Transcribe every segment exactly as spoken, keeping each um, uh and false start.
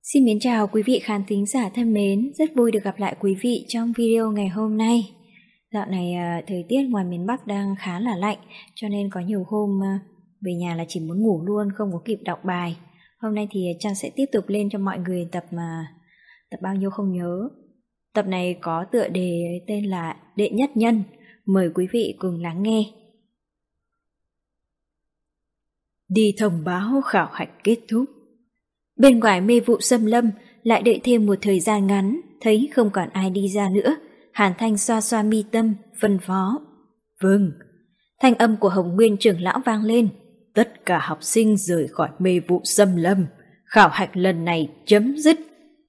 Xin mến chào quý vị khán thính giả thân mến, rất vui được gặp lại quý vị trong video ngày hôm nay. Dạo này à, thời tiết ngoài miền Bắc đang khá là lạnh, cho nên có nhiều hôm à, về nhà là chỉ muốn ngủ luôn, không có kịp đọc bài. Hôm nay thì Trang sẽ tiếp tục lên cho mọi người tập mà tập bao nhiêu không nhớ. Tập này có tựa đề tên là Đệ Nhất Nhân, mời quý vị cùng lắng nghe. Đi thông báo khảo hạch kết thúc. Bên ngoài mê vụ xâm lâm, lại đợi thêm một thời gian ngắn, thấy không còn ai đi ra nữa. Hàn Thanh xoa xoa mi tâm, phân phó. Vâng. Thanh âm của Hồng Nguyên trưởng lão vang lên. Tất cả học sinh rời khỏi mê vụ xâm lâm. Khảo hạch lần này chấm dứt.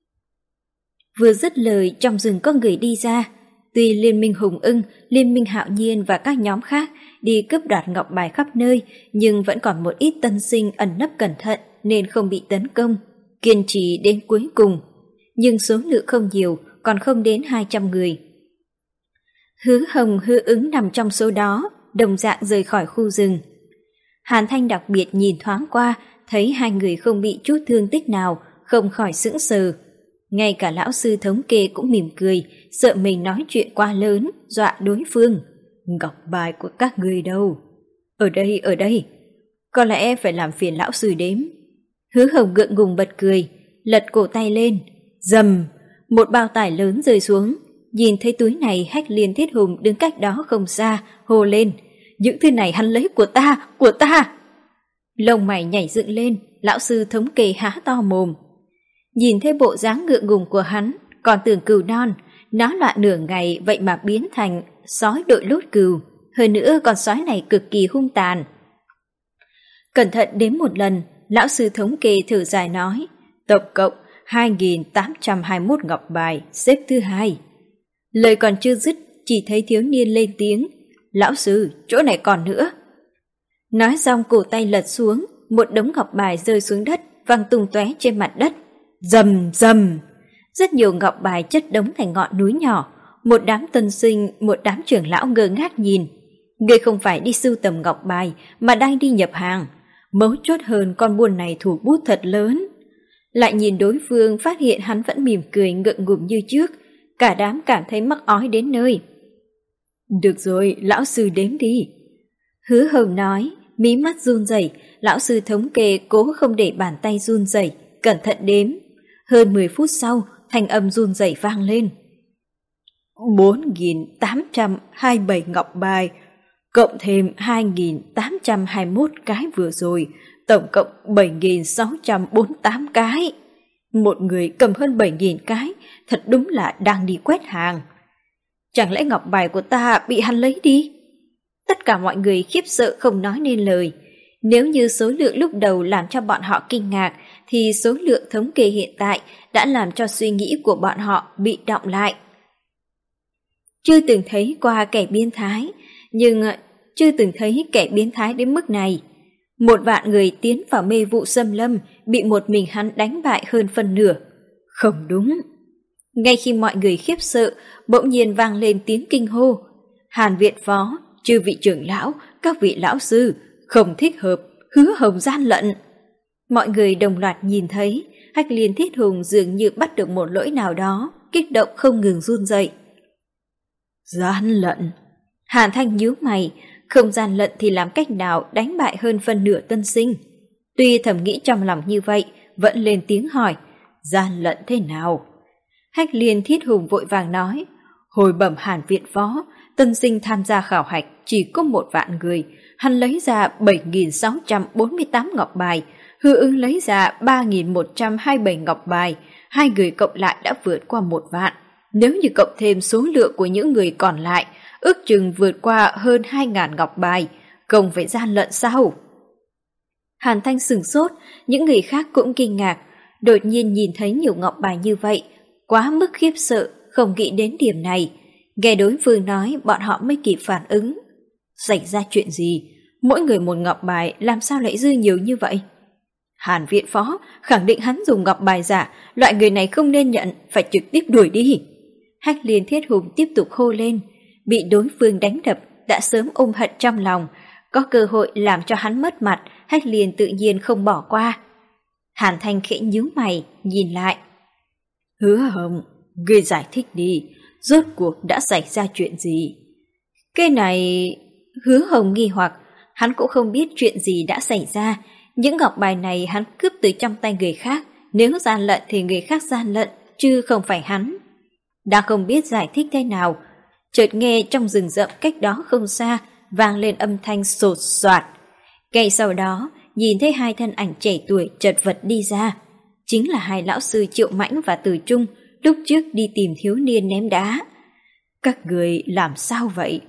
Vừa dứt lời, trong rừng có người đi ra. Tuy Liên minh Hùng Ưng, Liên minh Hạo Nhiên và các nhóm khác đi cướp đoạt ngọc bài khắp nơi, nhưng vẫn còn một ít tân sinh ẩn nấp cẩn thận nên không bị tấn công, kiên trì đến cuối cùng. Nhưng số lượng không nhiều, còn không đến hai trăm người. Hứa Hồng Hứa Ứng nằm trong số đó, đồng dạng rời khỏi khu rừng. Hàn Thanh đặc biệt nhìn thoáng qua, thấy hai người không bị chút thương tích nào, không khỏi sững sờ. Ngay cả lão sư thống kê cũng mỉm cười, sợ mình nói chuyện quá lớn, dọa đối phương. Ngọc bài của các người đâu? Ở đây, ở đây. Có lẽ phải làm phiền lão sư đếm. Hứa Hồng ngượng ngùng bật cười, lật cổ tay lên. Dầm, một bao tải lớn rơi xuống. Nhìn thấy túi này, Hách Liên Thiết Hùng đứng cách đó không xa, hô lên. Những thứ này hắn lấy của ta, của ta. Lông mày nhảy dựng lên, lão sư thống kê há to mồm. Nhìn thấy bộ dáng ngượng ngùng của hắn, còn tưởng cừu non, nó loạn nửa ngày vậy mà biến thành sói đội lốt cừu. Hơn nữa con sói này cực kỳ hung tàn. Cẩn thận đếm một lần, lão sư thống kê thở dài nói, tổng cộng hai nghìn tám trăm hai mươi mốt ngọc bài, xếp thứ hai. Lời còn chưa dứt, chỉ thấy thiếu niên lên tiếng, lão sư, chỗ này còn nữa. Nói xong cổ tay lật xuống, một đống ngọc bài rơi xuống đất, văng tung tóe trên mặt đất. Rầm rầm, rất nhiều ngọc bài chất đống thành ngọn núi nhỏ. Một đám tân sinh, một đám trưởng lão ngơ ngác nhìn. Người không phải đi sưu tầm ngọc bài, mà đang đi nhập hàng. Mấu chốt hơn con buôn này thủ bút thật lớn. Lại nhìn đối phương, phát hiện hắn vẫn mỉm cười ngượng ngùng như trước. Cả đám cảm thấy mắc ói đến nơi. Được rồi, lão sư đếm đi. Hứa Hồng nói, mí mắt run rẩy. Lão sư thống kê cố không để bàn tay run rẩy, cẩn thận đếm. Hơn mười phút sau, thanh âm run rẩy vang lên. bốn nghìn tám trăm hai mươi bảy ngọc bài, cộng thêm hai nghìn tám trăm hai mươi mốt cái vừa rồi, tổng cộng bảy nghìn sáu trăm bốn mươi tám cái. Một người cầm hơn bảy nghìn cái, thật đúng là đang đi quét hàng. Chẳng lẽ ngọc bài của ta bị hắn lấy đi? Tất cả mọi người khiếp sợ không nói nên lời. Nếu như số lượng lúc đầu làm cho bọn họ kinh ngạc, thì số lượng thống kê hiện tại đã làm cho suy nghĩ của bọn họ bị đọng lại. Chưa từng thấy qua kẻ biến thái, nhưng chưa từng thấy kẻ biến thái đến mức này. Một vạn người tiến vào mê vụ xâm lâm, bị một mình hắn đánh bại hơn phân nửa. Không đúng. Ngay khi mọi người khiếp sợ, bỗng nhiên vang lên tiếng kinh hô. Hàn viện phó, chư vị trưởng lão, các vị lão sư, không thích hợp, Hứa Hồng gian lận. Mọi người đồng loạt nhìn thấy, Hách Liên Thiết Hùng dường như bắt được một lỗi nào đó, kích động không ngừng run rẩy. Gian lận. Hàn Thanh nhíu mày, không gian lận thì làm cách nào đánh bại hơn phân nửa tân sinh. Tuy thầm nghĩ trong lòng như vậy, vẫn lên tiếng hỏi, gian lận thế nào? Hách Liên Thiết Hùng vội vàng nói, hồi bẩm Hàn viện phó, tân sinh tham gia khảo hạch chỉ có một vạn người, hắn lấy ra bảy nghìn sáu trăm bốn mươi tám ngọc bài, Hứa Ứng lấy ra ba nghìn một trăm hai mươi bảy ngọc bài, hai người cộng lại đã vượt qua một vạn. Nếu như cộng thêm số lượng của những người còn lại, ước chừng vượt qua hơn hai nghìn ngọc bài, không phải gian lận sao? Hàn Thanh sửng sốt, những người khác cũng kinh ngạc, đột nhiên nhìn thấy nhiều ngọc bài như vậy, quá mức khiếp sợ, không nghĩ đến điểm này. Nghe đối phương nói, bọn họ mới kịp phản ứng. Xảy ra chuyện gì? Mỗi người một ngọc bài, làm sao lại dư nhiều như vậy? Hàn viện phó khẳng định hắn dùng ngọc bài giả, loại người này không nên nhận, phải trực tiếp đuổi đi. Hách Liên Thiết Hùng tiếp tục hô lên, bị đối phương đánh đập, đã sớm ôm hận trong lòng, có cơ hội làm cho hắn mất mặt, Hách Liên tự nhiên không bỏ qua. Hàn Thanh khẽ nhíu mày, nhìn lại. Hứa Hồng, ngươi giải thích đi, rốt cuộc đã xảy ra chuyện gì? Cái này... Hứa Hồng nghi hoặc, hắn cũng không biết chuyện gì đã xảy ra. Những ngọc bài này hắn cướp từ trong tay người khác, nếu gian lận thì người khác gian lận, chứ không phải hắn. Đang không biết giải thích thế nào, chợt nghe trong rừng rậm cách đó không xa vang lên âm thanh sột soạt. Ngay sau đó, nhìn thấy hai thân ảnh trẻ tuổi chật vật đi ra. Chính là hai lão sư Triệu Mãnh và Từ Trung lúc trước đi tìm thiếu niên ném đá. Các người làm sao vậy?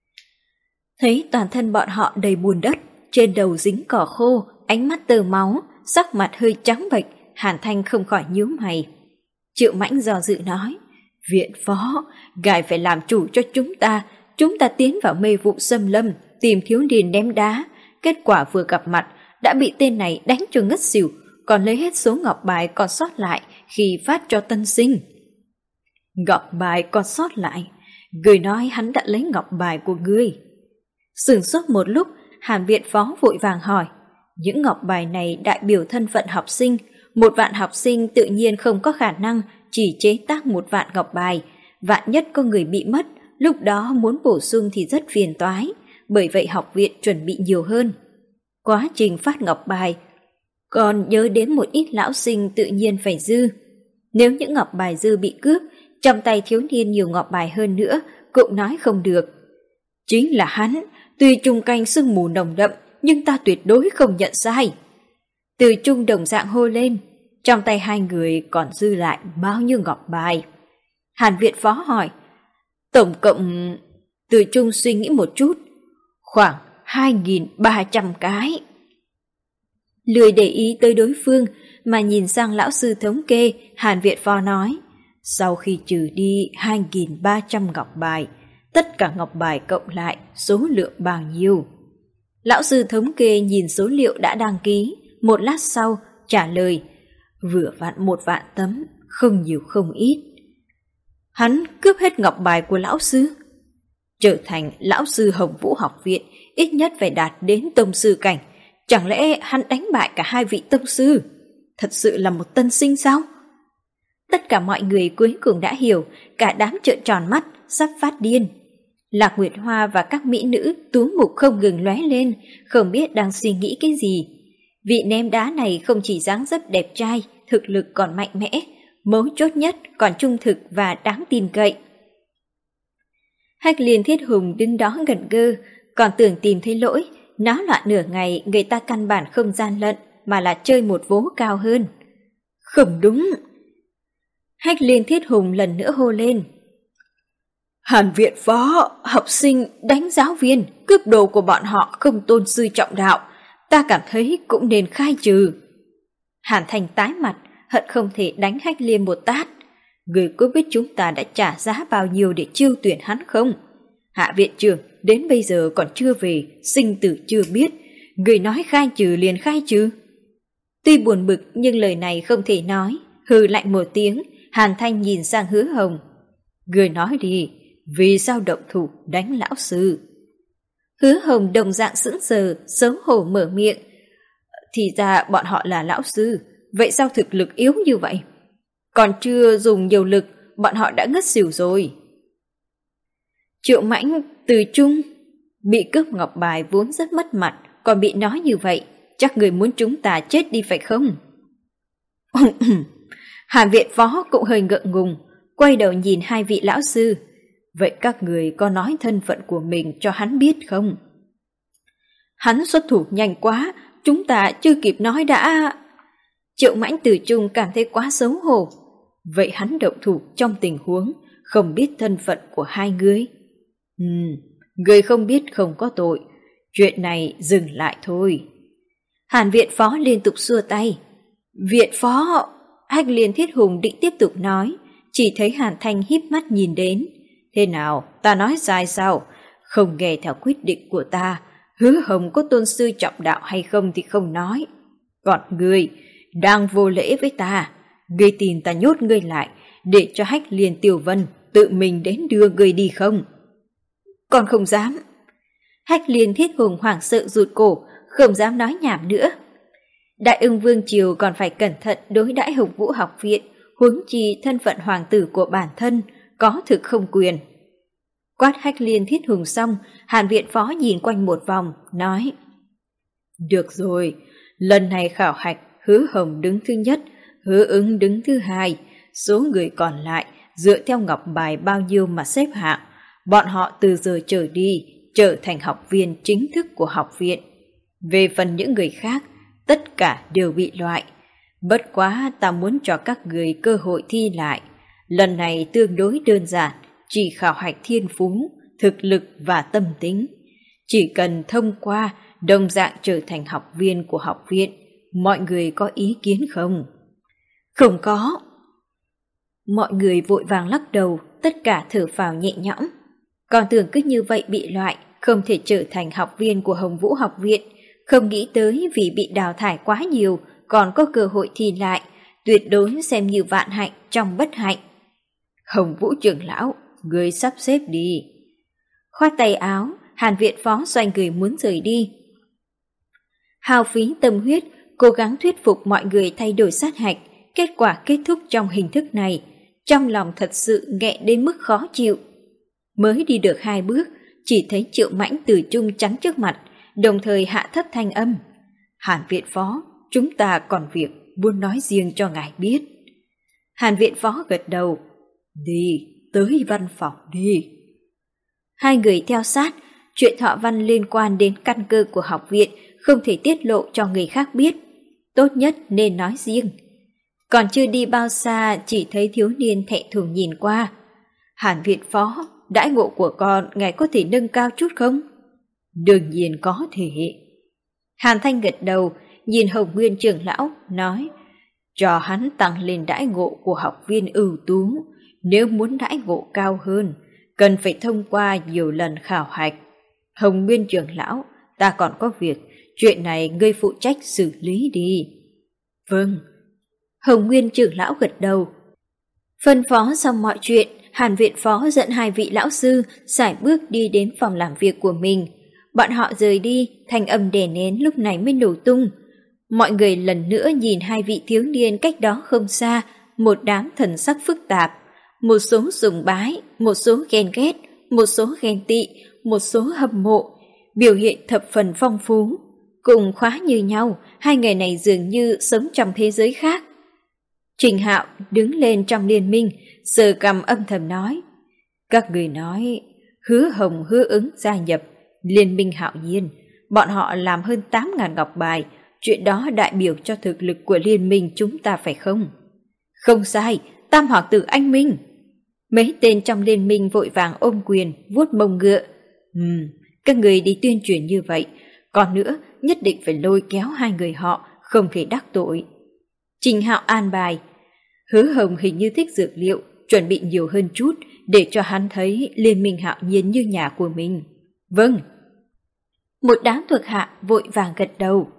Thấy toàn thân bọn họ đầy bùn đất, trên đầu dính cỏ khô, ánh mắt tơ máu, sắc mặt hơi trắng bệch, Hàn Thanh không khỏi nhíu mày. Triệu Mãnh do dự nói, viện phó, ngài phải làm chủ cho chúng ta, chúng ta tiến vào mê vụ xâm lâm, tìm thiếu niên ném đá, kết quả vừa gặp mặt, đã bị tên này đánh cho ngất xỉu, còn lấy hết số ngọc bài còn sót lại khi phát cho tân sinh. Ngọc bài còn sót lại? Người nói hắn đã lấy ngọc bài của ngươi. Sửng sốt một lúc, Hàn viện phó vội vàng hỏi, những ngọc bài này đại biểu thân phận học sinh, một vạn học sinh tự nhiên không có khả năng chỉ chế tác một vạn ngọc bài, vạn nhất có người bị mất, lúc đó muốn bổ sung thì rất phiền toái, bởi vậy học viện chuẩn bị nhiều hơn. Quá trình phát ngọc bài, còn nhớ đến một ít lão sinh tự nhiên phải dư. Nếu những ngọc bài dư bị cướp, trong tay thiếu niên nhiều ngọc bài hơn nữa, cũng nói không được. Chính là hắn, tuy chung quanh sương mù nồng đậm, nhưng ta tuyệt đối không nhận sai. Từ Trung đồng dạng hô lên, trong tay hai người còn dư lại bao nhiêu ngọc bài? Hàn viện phó hỏi, tổng cộng... Từ Trung suy nghĩ một chút, khoảng hai nghìn ba trăm cái. Lười để ý tới đối phương mà nhìn sang lão sư thống kê, Hàn viện phó nói, sau khi trừ đi hai nghìn ba trăm ngọc bài, tất cả ngọc bài cộng lại số lượng bao nhiêu? Lão sư thống kê nhìn số liệu đã đăng ký, một lát sau trả lời, vừa vặn một vạn tấm, không nhiều không ít. Hắn cướp hết ngọc bài của lão sư. Trở thành lão sư Hồng Vũ học viện, ít nhất phải đạt đến tông sư cảnh. Chẳng lẽ hắn đánh bại cả hai vị tông sư? Thật sự là một tân sinh sao? Tất cả mọi người cuối cùng đã hiểu, cả đám trợn tròn mắt, sắp phát điên. Lạc Nguyệt Hoa và các mỹ nữ tú mục không ngừng lóe lên, không biết đang suy nghĩ cái gì. Vị ném đá này không chỉ dáng dấp đẹp trai, thực lực còn mạnh mẽ, mấu chốt nhất còn trung thực và đáng tin cậy. Hách Liên Thiết Hùng đứng đó ngẩn ngơ, còn tưởng tìm thấy lỗi, náo loạn nửa ngày người ta căn bản không gian lận mà là chơi một vố cao hơn. Không đúng! Hách Liên Thiết Hùng lần nữa hô lên. Hàn viện phó, học sinh đánh giáo viên, cướp đồ của bọn họ không tôn sư trọng đạo, ta cảm thấy cũng nên khai trừ. Hàn Thành tái mặt, hận không thể đánh Hách Liên một tát. Người có biết chúng ta đã trả giá bao nhiêu để chiêu tuyển hắn không? Hạ viện trưởng đến bây giờ còn chưa về, sinh tử chưa biết. Người nói khai trừ liền khai trừ. Tuy buồn bực nhưng lời này không thể nói. Hừ lạnh một tiếng, Hàn Thanh nhìn sang Hứa Hồng. Người nói đi, vì sao động thủ đánh lão sư? Hứa Hồng đồng dạng sững sờ, xấu hổ mở miệng. Thì ra bọn họ là lão sư, vậy sao thực lực yếu như vậy? Còn chưa dùng nhiều lực, bọn họ đã ngất xỉu rồi. Triệu Mãnh, Từ Trung, bị cướp ngọc bài vốn rất mất mặt, còn bị nói như vậy, chắc người muốn chúng ta chết đi phải không? Hàn viện phó cũng hơi ngượng ngùng, quay đầu nhìn hai vị lão sư. Vậy các người có nói thân phận của mình cho hắn biết không? Hắn xuất thủ nhanh quá, chúng ta chưa kịp nói đã... Triệu Mãnh Từ Trung cảm thấy quá xấu hổ. Vậy hắn động thủ trong tình huống không biết thân phận của hai người. Ừm, người không biết không có tội. Chuyện này dừng lại thôi. Hàn viện phó liên tục xua tay. Viện phó... Hách Liên Thiết Hùng định tiếp tục nói, chỉ thấy Hàn Thanh híp mắt nhìn đến. Thế nào, ta nói sai sao? Không nghe theo quyết định của ta, Hứa Hồng có tôn sư trọng đạo hay không thì không nói. Còn ngươi, đang vô lễ với ta. Ngươi tin ta nhốt ngươi lại, để cho Hách Liên Tiểu Vân tự mình đến đưa ngươi đi không? Con không dám. Hách Liên Thiết Hùng hoảng sợ rụt cổ, không dám nói nhảm nữa. Đại Ưng Vương Triều còn phải cẩn thận đối đãi Hồng Vũ học viện, huống chi thân phận hoàng tử của bản thân, có thực không quyền. Quát Hách Liên Thiết Hùng xong, Hàn viện phó nhìn quanh một vòng, nói: Được rồi, lần này khảo hạch Hứa Hồng đứng thứ nhất, Hứa Ứng đứng thứ hai, số người còn lại dựa theo ngọc bài bao nhiêu mà xếp hạng, bọn họ từ giờ trở đi trở thành học viên chính thức của học viện. Về phần những người khác, tất cả đều bị loại. Bất quá ta muốn cho các người cơ hội thi lại. Lần này tương đối đơn giản, chỉ khảo hạch thiên phú, thực lực và tâm tính. Chỉ cần thông qua, đồng dạng trở thành học viên của học viện. Mọi người có ý kiến không? Không có. Mọi người vội vàng lắc đầu, tất cả thở phào nhẹ nhõm. Còn tưởng cứ như vậy bị loại, không thể trở thành học viên của Hồng Vũ học viện. Không nghĩ tới vì bị đào thải quá nhiều, còn có cơ hội thi lại, tuyệt đối xem như vạn hạnh trong bất hạnh. Hồng Vũ trưởng lão, người sắp xếp đi. Khoát tay áo, Hàn viện phó xoay người muốn rời đi. Hao phí tâm huyết, cố gắng thuyết phục mọi người thay đổi sát hạch, kết quả kết thúc trong hình thức này, trong lòng thật sự nghẹn đến mức khó chịu. Mới đi được hai bước, chỉ thấy Triệu Mãnh từ chung chắn trước mặt, đồng thời hạ thấp thanh âm. Hàn viện phó, chúng ta còn việc muốn nói riêng cho ngài biết. Hàn viện phó gật đầu. Đi, tới văn phòng đi. Hai người theo sát, chuyện Thọ Văn liên quan đến căn cơ của học viện không thể tiết lộ cho người khác biết. Tốt nhất nên nói riêng. Còn chưa đi bao xa, chỉ thấy thiếu niên thẹn thùng nhìn qua. Hàn viện phó, đãi ngộ của con ngài có thể nâng cao chút không? Đương nhiên có thể. Hàn Thanh gật đầu, nhìn Hồng Nguyên trưởng lão, nói: Cho hắn tăng lên đãi ngộ của học viên ưu tú. Nếu muốn đãi ngộ cao hơn, cần phải thông qua nhiều lần khảo hạch. Hồng Nguyên trưởng lão, ta còn có việc, chuyện này ngươi phụ trách xử lý đi. Vâng. Hồng Nguyên trưởng lão gật đầu. Phân phó xong mọi chuyện, Hàn viện phó dẫn hai vị lão sư sải bước đi đến phòng làm việc của mình. Bọn họ rời đi, thanh âm đè nén lúc này mới nổ tung. Mọi người lần nữa nhìn hai vị thiếu niên cách đó không xa, một đám thần sắc phức tạp. Một số sùng bái, một số ghen ghét, một số ghen tị, một số hâm mộ. Biểu hiện thập phần phong phú. Cùng khóa như nhau, hai người này dường như sống trong thế giới khác. Trình Hạo đứng lên trong liên minh, sờ cằm âm thầm nói: Các người nói, Hứa Hồng Hứa Ứng gia nhập Liên minh Hạo Nhiên, bọn họ làm hơn tám ngàn ngọc bài, chuyện đó đại biểu cho thực lực của liên minh chúng ta phải không? Không sai, Tam Hoàng tử anh minh. Mấy tên trong liên minh vội vàng ôm quyền, vuốt mông ngựa. Ừm, các người đi tuyên truyền như vậy, còn nữa nhất định phải lôi kéo hai người họ, không thể đắc tội. Trình Hạo an bài: Hứa Hồng hình như thích dược liệu, chuẩn bị nhiều hơn chút để cho hắn thấy liên minh Hạo Nhiên như nhà của mình. Vâng. Một đám thuộc hạ vội vàng gật đầu.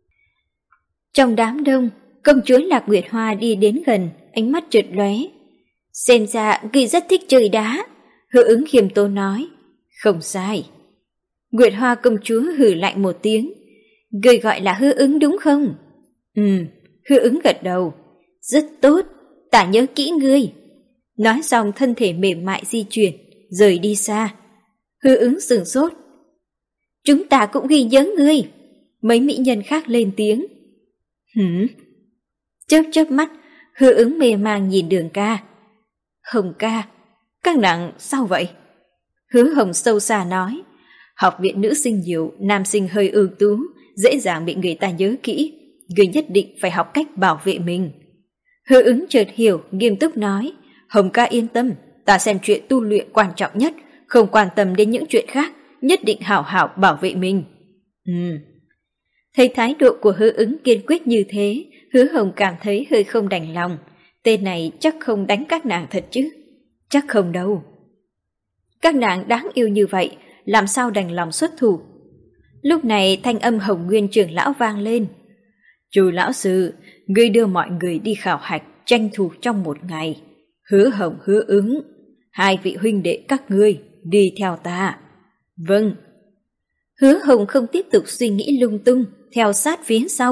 Trong đám đông, công chúa Lạc Nguyệt Hoa đi đến gần, ánh mắt chợt lóe. Xem ra ngươi rất thích chơi đá. Hứa Ứng khiêm tốn nói. Không sai. Nguyệt Hoa công chúa hừ lạnh một tiếng. Ngươi gọi là Hứa Ứng đúng không? Ừm, Hứa Ứng gật đầu. Rất tốt, ta nhớ kỹ ngươi. Nói xong thân thể mềm mại di chuyển, rời đi xa. Hứa Ứng sửng sốt. Chúng ta cũng ghi nhớ ngươi. Mấy mỹ nhân khác lên tiếng. Hửm? Chớp chớp mắt, Hứa Ứng mê mang nhìn Đường ca. Hồng ca, các nàng sao vậy? Hứa Hồng sâu xa nói. Học viện nữ sinh nhiều, nam sinh hơi ưu tú, dễ dàng bị người ta nhớ kỹ. Ngươi nhất định phải học cách bảo vệ mình. Hứa Ứng chợt hiểu, nghiêm túc nói. Hồng ca yên tâm, ta xem chuyện tu luyện quan trọng nhất, không quan tâm đến những chuyện khác, nhất định hảo hảo bảo vệ mình. Ừm. Thấy thái độ của Hứa Ứng kiên quyết như thế, Hứa Hồng cảm thấy hơi không đành lòng. Tên này chắc không đánh các nàng thật chứ? Chắc không đâu. Các nàng đáng yêu như vậy, làm sao đành lòng xuất thủ? Lúc này thanh âm Hồng Nguyên trưởng lão vang lên. Chu lão sư, ngươi đưa mọi người đi khảo hạch, tranh thủ trong một ngày. Hứa Hồng Hứa Ứng, hai vị huynh đệ các ngươi đi theo ta. Vâng. Hứa Hồng không tiếp tục suy nghĩ lung tung, theo sát phía sau.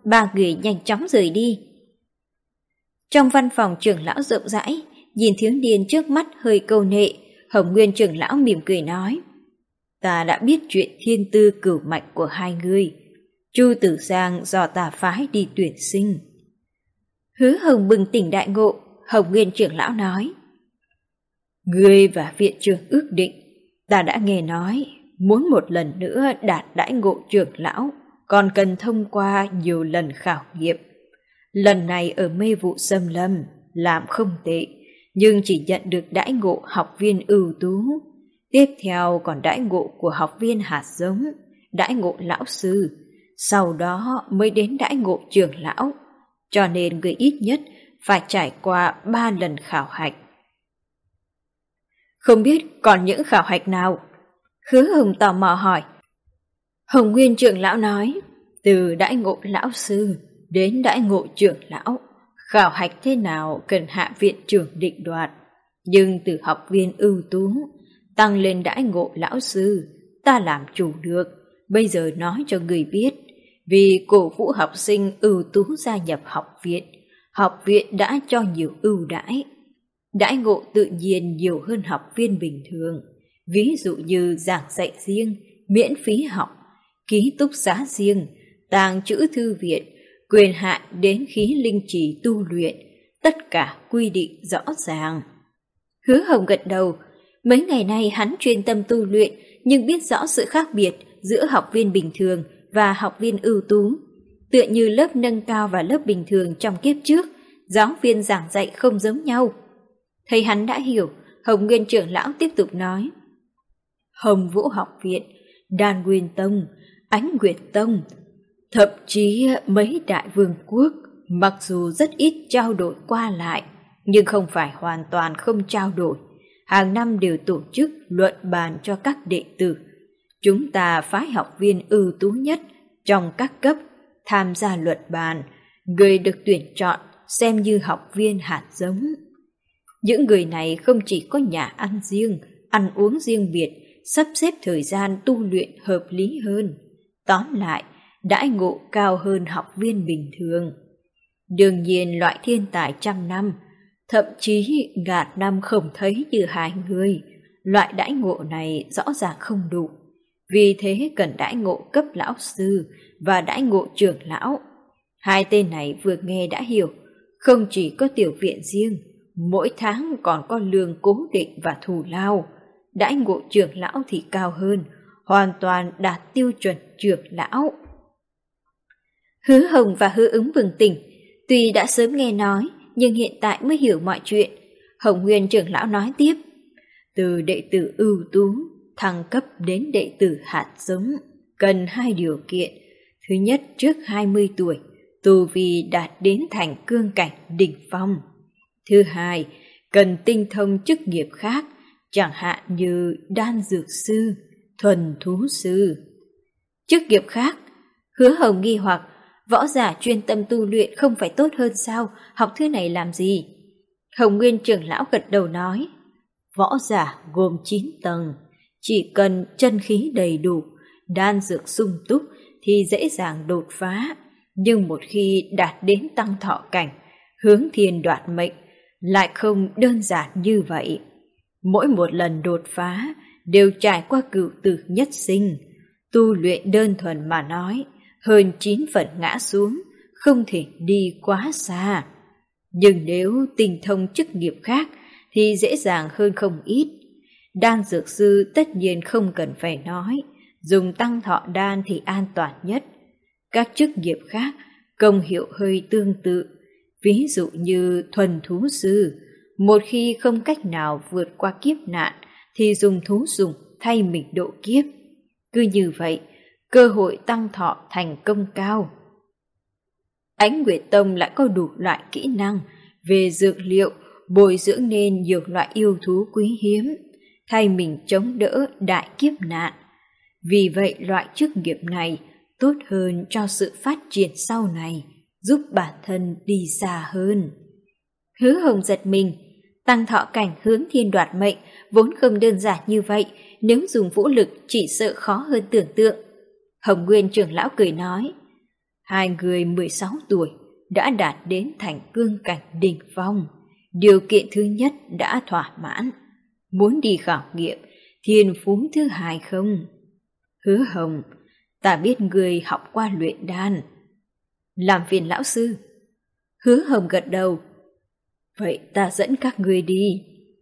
ba người nhanh chóng rời đi. Trong văn phòng trưởng lão rộng rãi, nhìn thiếu niên trước mắt hơi câu nệ, Hồng Nguyên trưởng lão mỉm cười nói: ta đã biết chuyện thiên tư cửu mạch của hai người. Chu Tử Giang do ta phái đi tuyển sinh. Hứa Hồng bừng tỉnh đại ngộ, Hồng Nguyên trưởng lão nói: ngươi và viện trưởng ước định, ta đã nghe nói, muốn một lần nữa đạt đãi ngộ trưởng lão, còn cần thông qua nhiều lần khảo nghiệm. Lần này ở Mê Vụ Xâm Lâm làm không tệ, nhưng chỉ nhận được đãi ngộ học viên ưu tú. Tiếp theo còn đãi ngộ của học viên hạt giống, đãi ngộ lão sư, sau đó mới đến đãi ngộ trưởng lão. Cho nên người ít nhất phải trải qua ba lần khảo hạch. Không biết còn những khảo hạch nào? Hứa Hồng tò mò hỏi. Hồng Nguyên trưởng lão nói, từ đãi ngộ lão sư đến đãi ngộ trưởng lão, khảo hạch thế nào cần hạ viện trưởng định đoạt. Nhưng từ học viên ưu tú tăng lên đãi ngộ lão sư, ta làm chủ được. Bây giờ nói cho người biết, vì cổ vũ học sinh ưu tú gia nhập học viện, học viện đã cho nhiều ưu đãi. Đãi ngộ tự nhiên nhiều hơn học viên bình thường, ví dụ như giảng dạy riêng, miễn phí học, ký túc xá riêng, tàng trữ thư viện, quyền hạn đến khí linh trì tu luyện, tất cả quy định rõ ràng. Hứa Hồng gật đầu. Mấy ngày nay hắn chuyên tâm tu luyện, nhưng biết rõ sự khác biệt giữa học viên bình thường và học viên ưu tú. Tựa như lớp nâng cao và lớp bình thường trong kiếp trước, giáo viên giảng dạy không giống nhau. Thấy hắn đã hiểu, Hồng Nguyên trưởng lão tiếp tục nói: Hồng Vũ học viện, Đan Nguyên Tông, Ánh Nguyệt Tông, thậm chí mấy đại vương quốc, mặc dù rất ít trao đổi qua lại, nhưng không phải hoàn toàn không trao đổi. Hàng năm đều tổ chức luận bàn cho các đệ tử. Chúng ta phái học viên ưu tú nhất trong các cấp tham gia luận bàn, người được tuyển chọn xem như học viên hạt giống. Những người này không chỉ có nhà ăn riêng, ăn uống riêng biệt, sắp xếp thời gian tu luyện hợp lý hơn. Tóm lại, đãi ngộ cao hơn học viên bình thường. Đương nhiên loại thiên tài trăm năm, thậm chí ngàn năm không thấy như hai người, loại đãi ngộ này rõ ràng không đủ. Vì thế cần đãi ngộ cấp lão sư và đãi ngộ trưởng lão. Hai tên này vừa nghe đã hiểu, không chỉ có tiểu viện riêng, mỗi tháng còn có lương cố định và thù lao. Đãi ngộ trưởng lão thì cao hơn, hoàn toàn đạt tiêu chuẩn trưởng lão. Hứa Hồng và Hứa Ứng bừng tỉnh, tuy đã sớm nghe nói, nhưng hiện tại mới hiểu mọi chuyện. Hồng Nguyên trưởng lão nói tiếp: từ đệ tử ưu tú thăng cấp đến đệ tử hạt giống cần hai điều kiện. Thứ nhất, trước hai mươi tuổi, tu vi đạt đến thành cương cảnh đỉnh phong. Thứ hai, cần tinh thông chức nghiệp khác, chẳng hạn như đan dược sư, thuần thú sư. Chức nghiệp khác? Hứa Hồng nghi hoặc, võ giả chuyên tâm tu luyện không phải tốt hơn sao, học thứ này làm gì? Hồng Nguyên trưởng lão gật đầu nói: võ giả gồm chín tầng, chỉ cần chân khí đầy đủ, đan dược sung túc thì dễ dàng đột phá. Nhưng một khi đạt đến tăng thọ cảnh, hướng thiên đoạt mệnh, lại không đơn giản như vậy. Mỗi một lần đột phá đều trải qua cửu tử nhất sinh. Tu luyện đơn thuần mà nói, hơn chín phần ngã xuống, không thể đi quá xa. Nhưng nếu tinh thông chức nghiệp khác thì dễ dàng hơn không ít. Đan dược sư tất nhiên không cần phải nói, dùng tăng thọ đan thì an toàn nhất. Các chức nghiệp khác công hiệu hơi tương tự, ví dụ như thuần thú sư, một khi không cách nào vượt qua kiếp nạn thì dùng thú sủng thay mình độ kiếp. Cứ như vậy, cơ hội tăng thọ thành công cao. Ánh Nguyệt Tông lại có đủ loại kỹ năng về dược liệu, bồi dưỡng nên nhiều loại yêu thú quý hiếm, thay mình chống đỡ đại kiếp nạn. Vì vậy loại chức nghiệp này tốt hơn cho sự phát triển sau này, giúp bản thân đi xa hơn. Hứa Hồng giật mình, tăng thọ cảnh hướng thiên đoạt mệnh vốn không đơn giản như vậy, nếu dùng vũ lực chỉ sợ khó hơn tưởng tượng. Hồng Nguyên trưởng lão cười nói: Hai người mười sáu tuổi đã đạt đến thành cương cảnh đỉnh phong. Điều kiện thứ nhất đã thỏa mãn. Muốn đi khảo nghiệm thiên phú thứ hai không? Hứa Hồng, ta biết người học qua luyện đan. Làm phiền lão sư. Hứa Hồng gật đầu. Vậy ta dẫn các người đi.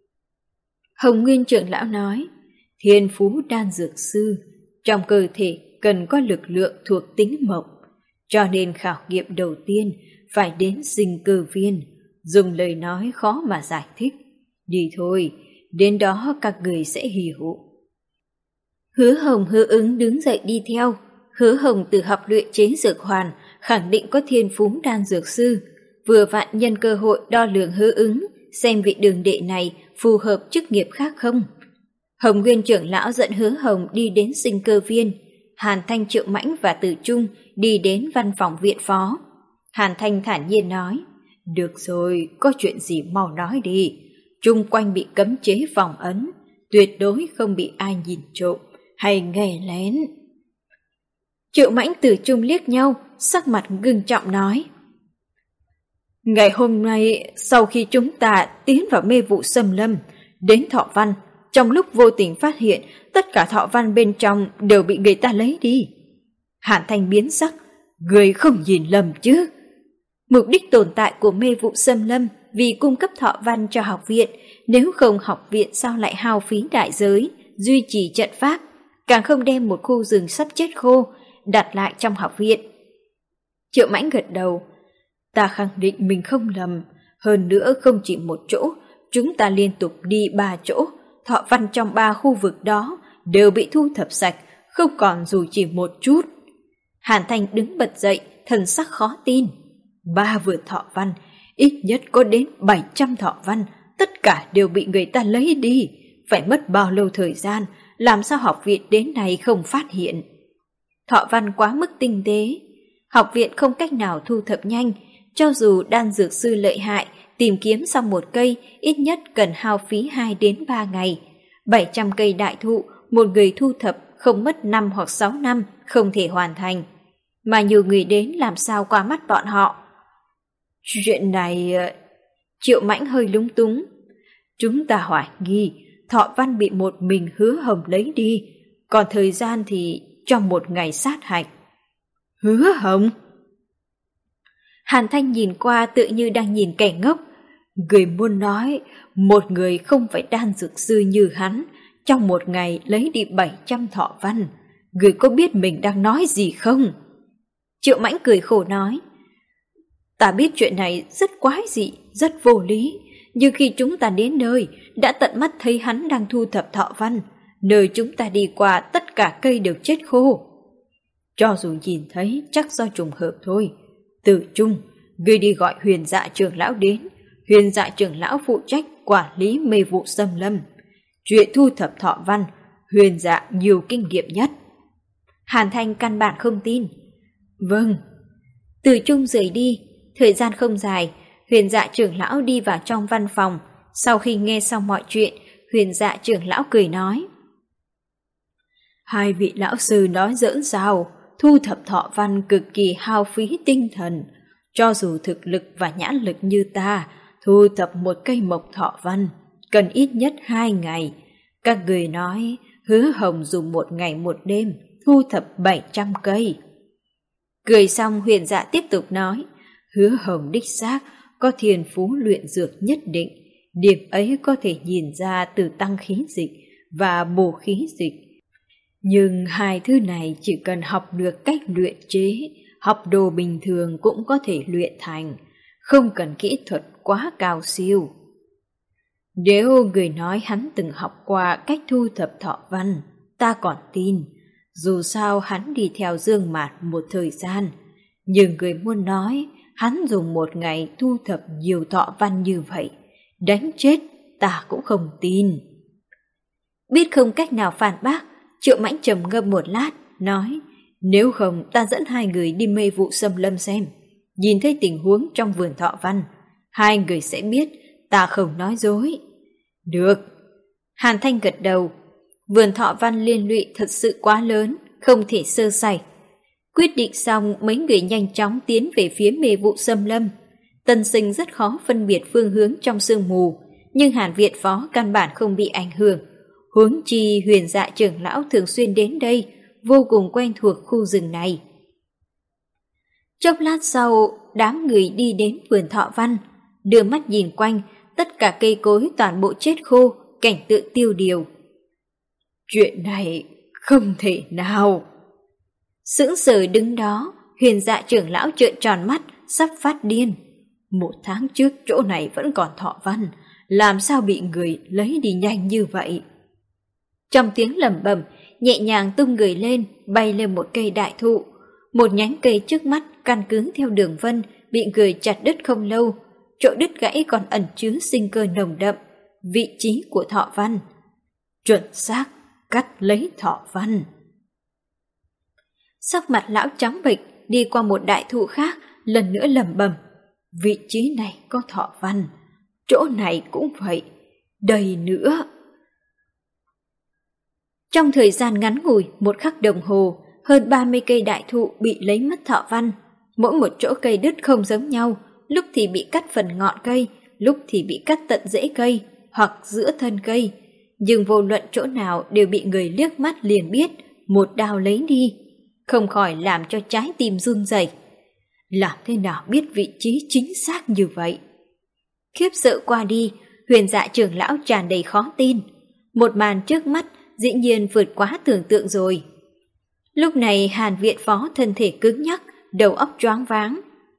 Hồng Nguyên trưởng lão nói, thiên phú đan dược sư, trong cơ thể cần có lực lượng thuộc tính mộc, cho nên khảo nghiệm đầu tiên phải đến sinh cơ viên, dùng lời nói khó mà giải thích. Đi thôi, đến đó các người sẽ hiểu. Hứa Hồng hứa ứng đứng dậy đi theo. Hứa Hồng từ học luyện chế dược hoàn, khẳng định có thiên phú đan dược sư, vừa vặn nhân cơ hội đo lường hứa ứng, xem vị đường đệ này phù hợp chức nghiệp khác không. Hồng Nguyên trưởng lão dẫn Hứa Hồng đi đến sinh cơ viên. Hàn Thanh, Triệu Mãnh và Tử Trung đi đến văn phòng viện phó. Hàn Thanh thản nhiên nói, được rồi, có chuyện gì mau nói đi. Chung quanh bị cấm chế phòng ấn, tuyệt đối không bị ai nhìn trộm hay nghe lén. Triệu Mãnh, Tử Trung liếc nhau, sắc mặt ngưng trọng nói, ngày hôm nay sau khi chúng ta tiến vào mê vụ xâm lâm, đến Thọ Văn, trong lúc vô tình phát hiện tất cả thọ văn bên trong đều bị người ta lấy đi. Hàn Thanh biến sắc, người không nhìn lầm chứ? Mục đích tồn tại của mê vụ xâm lâm vì cung cấp thọ văn cho học viện, nếu không học viện sao lại hao phí đại giới, duy trì trận pháp, càng không đem một khu rừng sắp chết khô đặt lại trong học viện. Triệu Mãnh gật đầu, ta khẳng định mình không lầm, hơn nữa không chỉ một chỗ, chúng ta liên tục đi ba chỗ, thọ văn trong ba khu vực đó đều bị thu thập sạch, không còn dù chỉ một chút. Hàn Thanh đứng bật dậy, thần sắc khó tin. Ba vườn thọ văn, ít nhất có đến bảy trăm thọ văn, tất cả đều bị người ta lấy đi. Phải mất bao lâu thời gian, làm sao học viện đến nay không phát hiện? Thọ văn quá mức tinh tế, học viện không cách nào thu thập nhanh, cho dù đan dược sư lợi hại, tìm kiếm xong một cây ít nhất cần hao phí hai đến ba ngày. bảy trăm cây đại thụ, một người thu thập không mất năm hoặc sáu năm, không thể hoàn thành. Mà nhiều người đến làm sao qua mắt bọn họ. Chuyện này... Triệu Mãnh hơi lúng túng. Chúng ta hoài nghi thọ văn bị một mình Hứa Hồng lấy đi, còn thời gian thì trong một ngày sát hạch. Hứa Hồng? Hàn Thanh nhìn qua tự như đang nhìn kẻ ngốc. Người muốn nói, một người không phải đan dược sư như hắn, trong một ngày lấy đi bảy trăm thọ văn. Người có biết mình đang nói gì không? Triệu Mãnh cười khổ nói, ta biết chuyện này rất quái dị, rất vô lý, nhưng khi chúng ta đến nơi, đã tận mắt thấy hắn đang thu thập thọ văn. Nơi chúng ta đi qua tất cả cây đều chết khô. Cho dù nhìn thấy chắc do trùng hợp thôi. Tử Trung, ngươi đi gọi Huyền Dạ trưởng lão đến. Huyền Dạ trưởng lão phụ trách quản lý mê vụ xâm lâm. Chuyện thu thập thọ văn, Huyền Dạ nhiều kinh nghiệm nhất. Hàn Thanh căn bản không tin. Vâng. Tử Trung rời đi. Thời gian không dài, Huyền Dạ trưởng lão đi vào trong văn phòng. Sau khi nghe xong mọi chuyện, Huyền Dạ trưởng lão cười nói, hai vị lão sư nói giỡn sao? Thu thập thọ văn cực kỳ hao phí tinh thần. Cho dù thực lực và nhãn lực như ta, thu thập một cây mộc thọ văn cần ít nhất hai ngày. Các người nói Hứa Hồng dùng một ngày một đêm thu thập bảy trăm cây. Cười xong, Huyền Dạ tiếp tục nói, Hứa Hồng đích xác có thiên phú luyện dược nhất định. Điểm ấy có thể nhìn ra từ tăng khí dịch và bổ khí dịch. Nhưng hai thứ này chỉ cần học được cách luyện chế, học đồ bình thường cũng có thể luyện thành, không cần kỹ thuật quá cao siêu. Nếu người nói hắn từng học qua cách thu thập thọ văn, ta còn tin, dù sao hắn đi theo Dương Mạt một thời gian, nhưng người muốn nói hắn dùng một ngày thu thập nhiều thọ văn như vậy, đánh chết ta cũng không tin. Biết không cách nào phản bác, Triệu Mãnh trầm ngâm một lát, nói, nếu không ta dẫn hai người đi mê vụ xâm lâm xem, nhìn thấy tình huống trong vườn thọ văn, hai người sẽ biết ta không nói dối. Được. Hàn Thanh gật đầu. Vườn thọ văn liên lụy thật sự quá lớn, không thể sơ sẩy. Quyết định xong, mấy người nhanh chóng tiến về phía mê vụ xâm lâm. Tân Sinh rất khó phân biệt phương hướng trong sương mù, nhưng Hàn Viện Phó căn bản không bị ảnh hưởng. Huống chi Huyền Dạ trưởng lão thường xuyên đến đây, vô cùng quen thuộc khu rừng này. Chốc lát sau, đám người đi đến vườn Thọ Văn, đưa mắt nhìn quanh, tất cả cây cối toàn bộ chết khô, cảnh tượng tiêu điều. Chuyện này không thể nào. Sững sờ đứng đó, Huyền Dạ trưởng lão trợn tròn mắt, sắp phát điên. Một tháng trước chỗ này vẫn còn Thọ Văn, làm sao bị người lấy đi nhanh như vậy? Trong tiếng lẩm bẩm, nhẹ nhàng tung người lên, bay lên một cây đại thụ. Một nhánh cây trước mắt căn cứng theo đường vân, bị người chặt đứt không lâu. Chỗ đứt gãy còn ẩn chứa sinh cơ nồng đậm, vị trí của Thọ Văn. Chuẩn xác, cắt lấy Thọ Văn. Sắc mặt lão trắng bệch, đi qua một đại thụ khác, lần nữa lẩm bẩm. Vị trí này có Thọ Văn, chỗ này cũng vậy, đây nữa. Trong thời gian ngắn ngủi, một khắc đồng hồ, hơn ba mươi cây đại thụ bị lấy mất Thọ Văn. Mỗi một chỗ cây đứt không giống nhau, lúc thì bị cắt phần ngọn cây, lúc thì bị cắt tận rễ cây, hoặc giữa thân cây. Nhưng vô luận chỗ nào đều bị người liếc mắt liền biết, một đao lấy đi, không khỏi làm cho trái tim run rẩy. Làm thế nào biết vị trí chính xác như vậy? Khiếp sợ qua đi, Huyền Dạ trưởng lão tràn đầy khó tin. Một màn trước mắt dĩ nhiên vượt quá tưởng tượng rồi. Lúc này Hàn Viện Phó thân thể cứng nhắc, đầu óc choáng váng.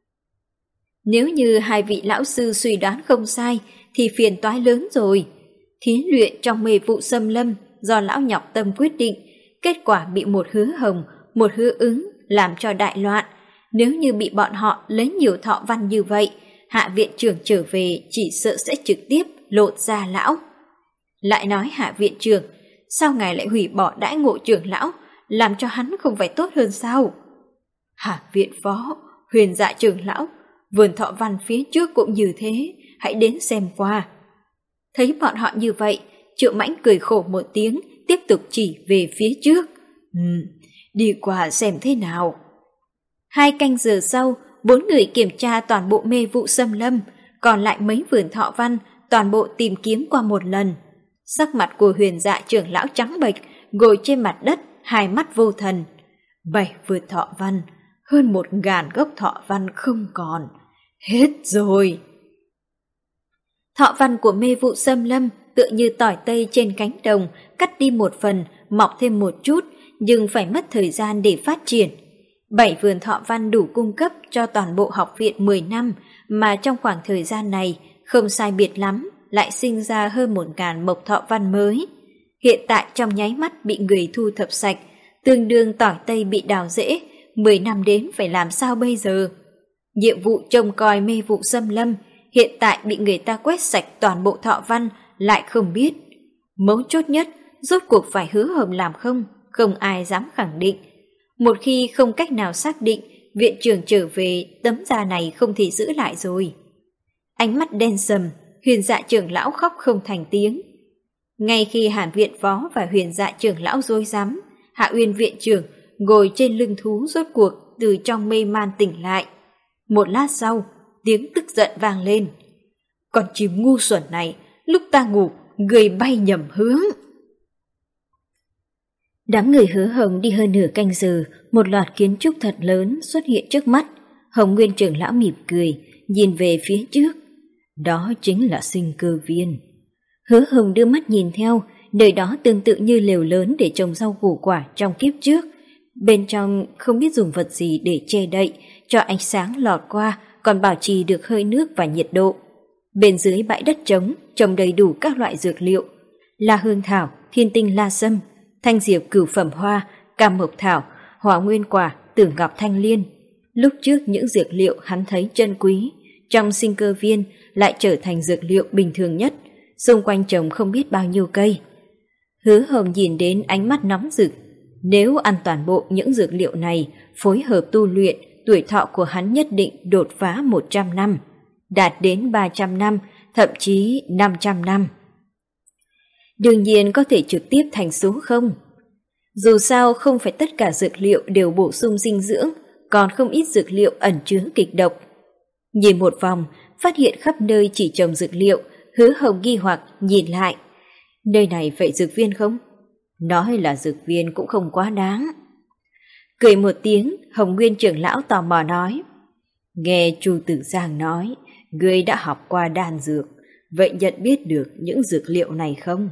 Nếu như hai vị lão sư suy đoán không sai thì phiền toái lớn rồi. Thí luyện trong mê vụ xâm lâm do lão Nhọc Tâm quyết định, kết quả bị một hứa hồng, một hứa ứng làm cho đại loạn. Nếu như bị bọn họ lấy nhiều Thọ Văn như vậy, Hạ viện trưởng trở về chỉ sợ sẽ trực tiếp lột da lão. Lại nói Hạ viện trưởng, sao ngài lại hủy bỏ đãi ngộ trưởng lão, làm cho hắn không phải tốt hơn sao? Hạ viện phó, Huyền Dạ trưởng lão, vườn Thọ Văn phía trước cũng như thế, hãy đến xem qua. Thấy bọn họ như vậy, Triệu Mãnh cười khổ một tiếng, tiếp tục chỉ về phía trước. Ừ, đi qua xem thế nào. Hai canh giờ sau, bốn người kiểm tra toàn bộ mê vụ xâm lâm, còn lại mấy vườn Thọ Văn toàn bộ tìm kiếm qua một lần. Sắc mặt của Huyền Dạ trưởng lão trắng bệch, ngồi trên mặt đất, hai mắt vô thần. Bảy vườn Thọ Văn, hơn một ngàn gốc Thọ Văn không còn, hết rồi. Thọ Văn của mê vụ xâm lâm tựa như tỏi tây trên cánh đồng, cắt đi một phần, mọc thêm một chút, nhưng phải mất thời gian để phát triển. Bảy vườn Thọ Văn đủ cung cấp cho toàn bộ học viện mười năm, mà trong khoảng thời gian này, không sai biệt lắm, lại sinh ra hơn một ngàn mộc Thọ Văn mới. Hiện tại trong nháy mắt bị người thu thập sạch, tương đương tỏi tây bị đào rễ, mười năm đến phải làm sao bây giờ? Nhiệm vụ trông coi mê vụ xâm lâm, hiện tại bị người ta quét sạch toàn bộ Thọ Văn, lại không biết. Mấu chốt nhất, rốt cuộc phải hứa hồng làm không, không ai dám khẳng định. Một khi không cách nào xác định, viện trưởng trở về, tấm da này không thể giữ lại rồi. Ánh mắt đen sầm, Huyền Dạ trưởng lão khóc không thành tiếng. Ngay khi Hàn viện phó và Huyền Dạ trưởng lão rối rắm, Hạ Uyên viện trưởng ngồi trên lưng thú rốt cuộc từ trong mê man tỉnh lại. Một lát sau, tiếng tức giận vang lên. Còn chim ngu xuẩn này, lúc ta ngủ, người bay nhầm hướng. Đám người Hứa Hồng đi hơn nửa canh giờ, một loạt kiến trúc thật lớn xuất hiện trước mắt. Hồng Nguyên trưởng lão mỉm cười, nhìn về phía trước. Đó chính là sinh cơ viên. Hứa Hồng đưa mắt nhìn theo, nơi đó tương tự như lều lớn để trồng rau củ quả trong kiếp trước. Bên trong không biết dùng vật gì để che đậy, cho ánh sáng lọt qua, còn bảo trì được hơi nước và nhiệt độ. Bên dưới bãi đất trống trồng đầy đủ các loại dược liệu, la hương thảo, thiên tinh la sâm, thanh diệp cửu phẩm hoa, cam mộc thảo, hỏa nguyên quả, tử ngọc thanh liên. Lúc trước những dược liệu hắn thấy chân quý, trong sinh cơ viên lại trở thành dược liệu bình thường nhất, xung quanh trồng không biết bao nhiêu cây. Hứa Hồng nhìn đến ánh mắt nóng rực. Nếu ăn toàn bộ những dược liệu này, phối hợp tu luyện, tuổi thọ của hắn nhất định đột phá một trăm năm, đạt đến ba trăm năm, thậm chí năm trăm năm. Đương nhiên có thể trực tiếp thành số không. Dù sao không phải tất cả dược liệu đều bổ sung dinh dưỡng, còn không ít dược liệu ẩn chứa kịch độc. Nhìn một vòng, phát hiện khắp nơi chỉ trồng dược liệu, Hứa Hồng nghi hoặc nhìn lại. Nơi này vậy dược viên không? Nói là dược viên cũng không quá đáng. Cười một tiếng, Hồng Nguyên trưởng lão tò mò nói. Nghe Chu Tử Giang nói, ngươi đã học qua đan dược, vậy nhận biết được những dược liệu này không?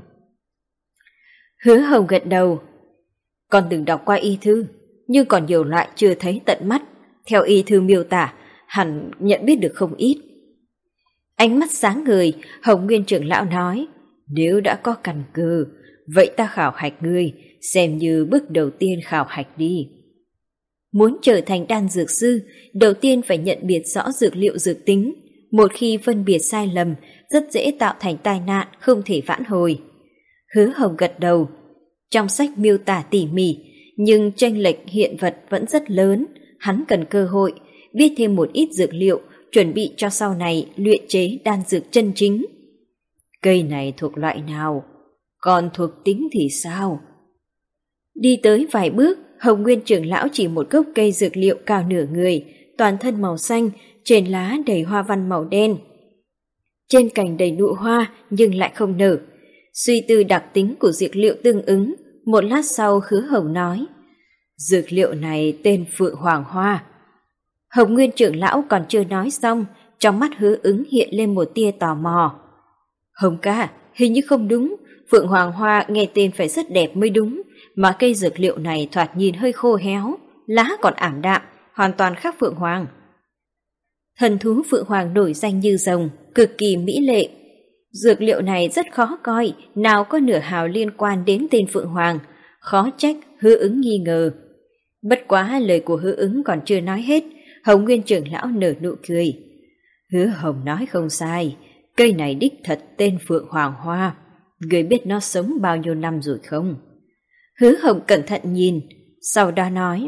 Hứa Hồng gật đầu. Con từng đọc qua y thư, nhưng còn nhiều loại chưa thấy tận mắt. Theo y thư miêu tả, hẳn nhận biết được không ít. Ánh mắt sáng ngời, Hồng Nguyên trưởng lão nói, nếu đã có căn cơ, vậy ta khảo hạch ngươi, xem như bước đầu tiên khảo hạch đi. Muốn trở thành đan dược sư, đầu tiên phải nhận biết rõ dược liệu dược tính. Một khi phân biệt sai lầm, rất dễ tạo thành tai nạn không thể vãn hồi. Hứa Hồng gật đầu. Trong sách miêu tả tỉ mỉ, nhưng chênh lệch hiện vật vẫn rất lớn. Hắn cần cơ hội, biết thêm một ít dược liệu, chuẩn bị cho sau này luyện chế đan dược chân chính. Cây này thuộc loại nào? Còn thuộc tính thì sao? Đi tới vài bước, Hồng Nguyên trưởng lão chỉ một gốc cây dược liệu cao nửa người, toàn thân màu xanh, trên lá đầy hoa văn màu đen. Trên cành đầy nụ hoa nhưng lại không nở. Suy tư đặc tính của dược liệu tương ứng, một lát sau Hứa Hồng nói, dược liệu này tên Phượng Hoàng Hoa. Hồng Nguyên trưởng lão còn chưa nói xong, trong mắt Hứa Ứng hiện lên một tia tò mò. Hồng ca, hình như không đúng, Phượng Hoàng Hoa nghe tên phải rất đẹp mới đúng, mà cây dược liệu này thoạt nhìn hơi khô héo, lá còn ảm đạm, hoàn toàn khác Phượng Hoàng. Thần thú Phượng Hoàng nổi danh như rồng, cực kỳ mỹ lệ. Dược liệu này rất khó coi, nào có nửa hào liên quan đến tên Phượng Hoàng, khó trách Hứa Ứng nghi ngờ. Bất quá lời của Hứa Ứng còn chưa nói hết, Hồng Nguyên trưởng lão nở nụ cười. Hứa Hồng nói không sai, cây này đích thật tên Phượng Hoàng Hoa. Người biết nó sống bao nhiêu năm rồi không? Hứa Hồng cẩn thận nhìn, sau đó nói.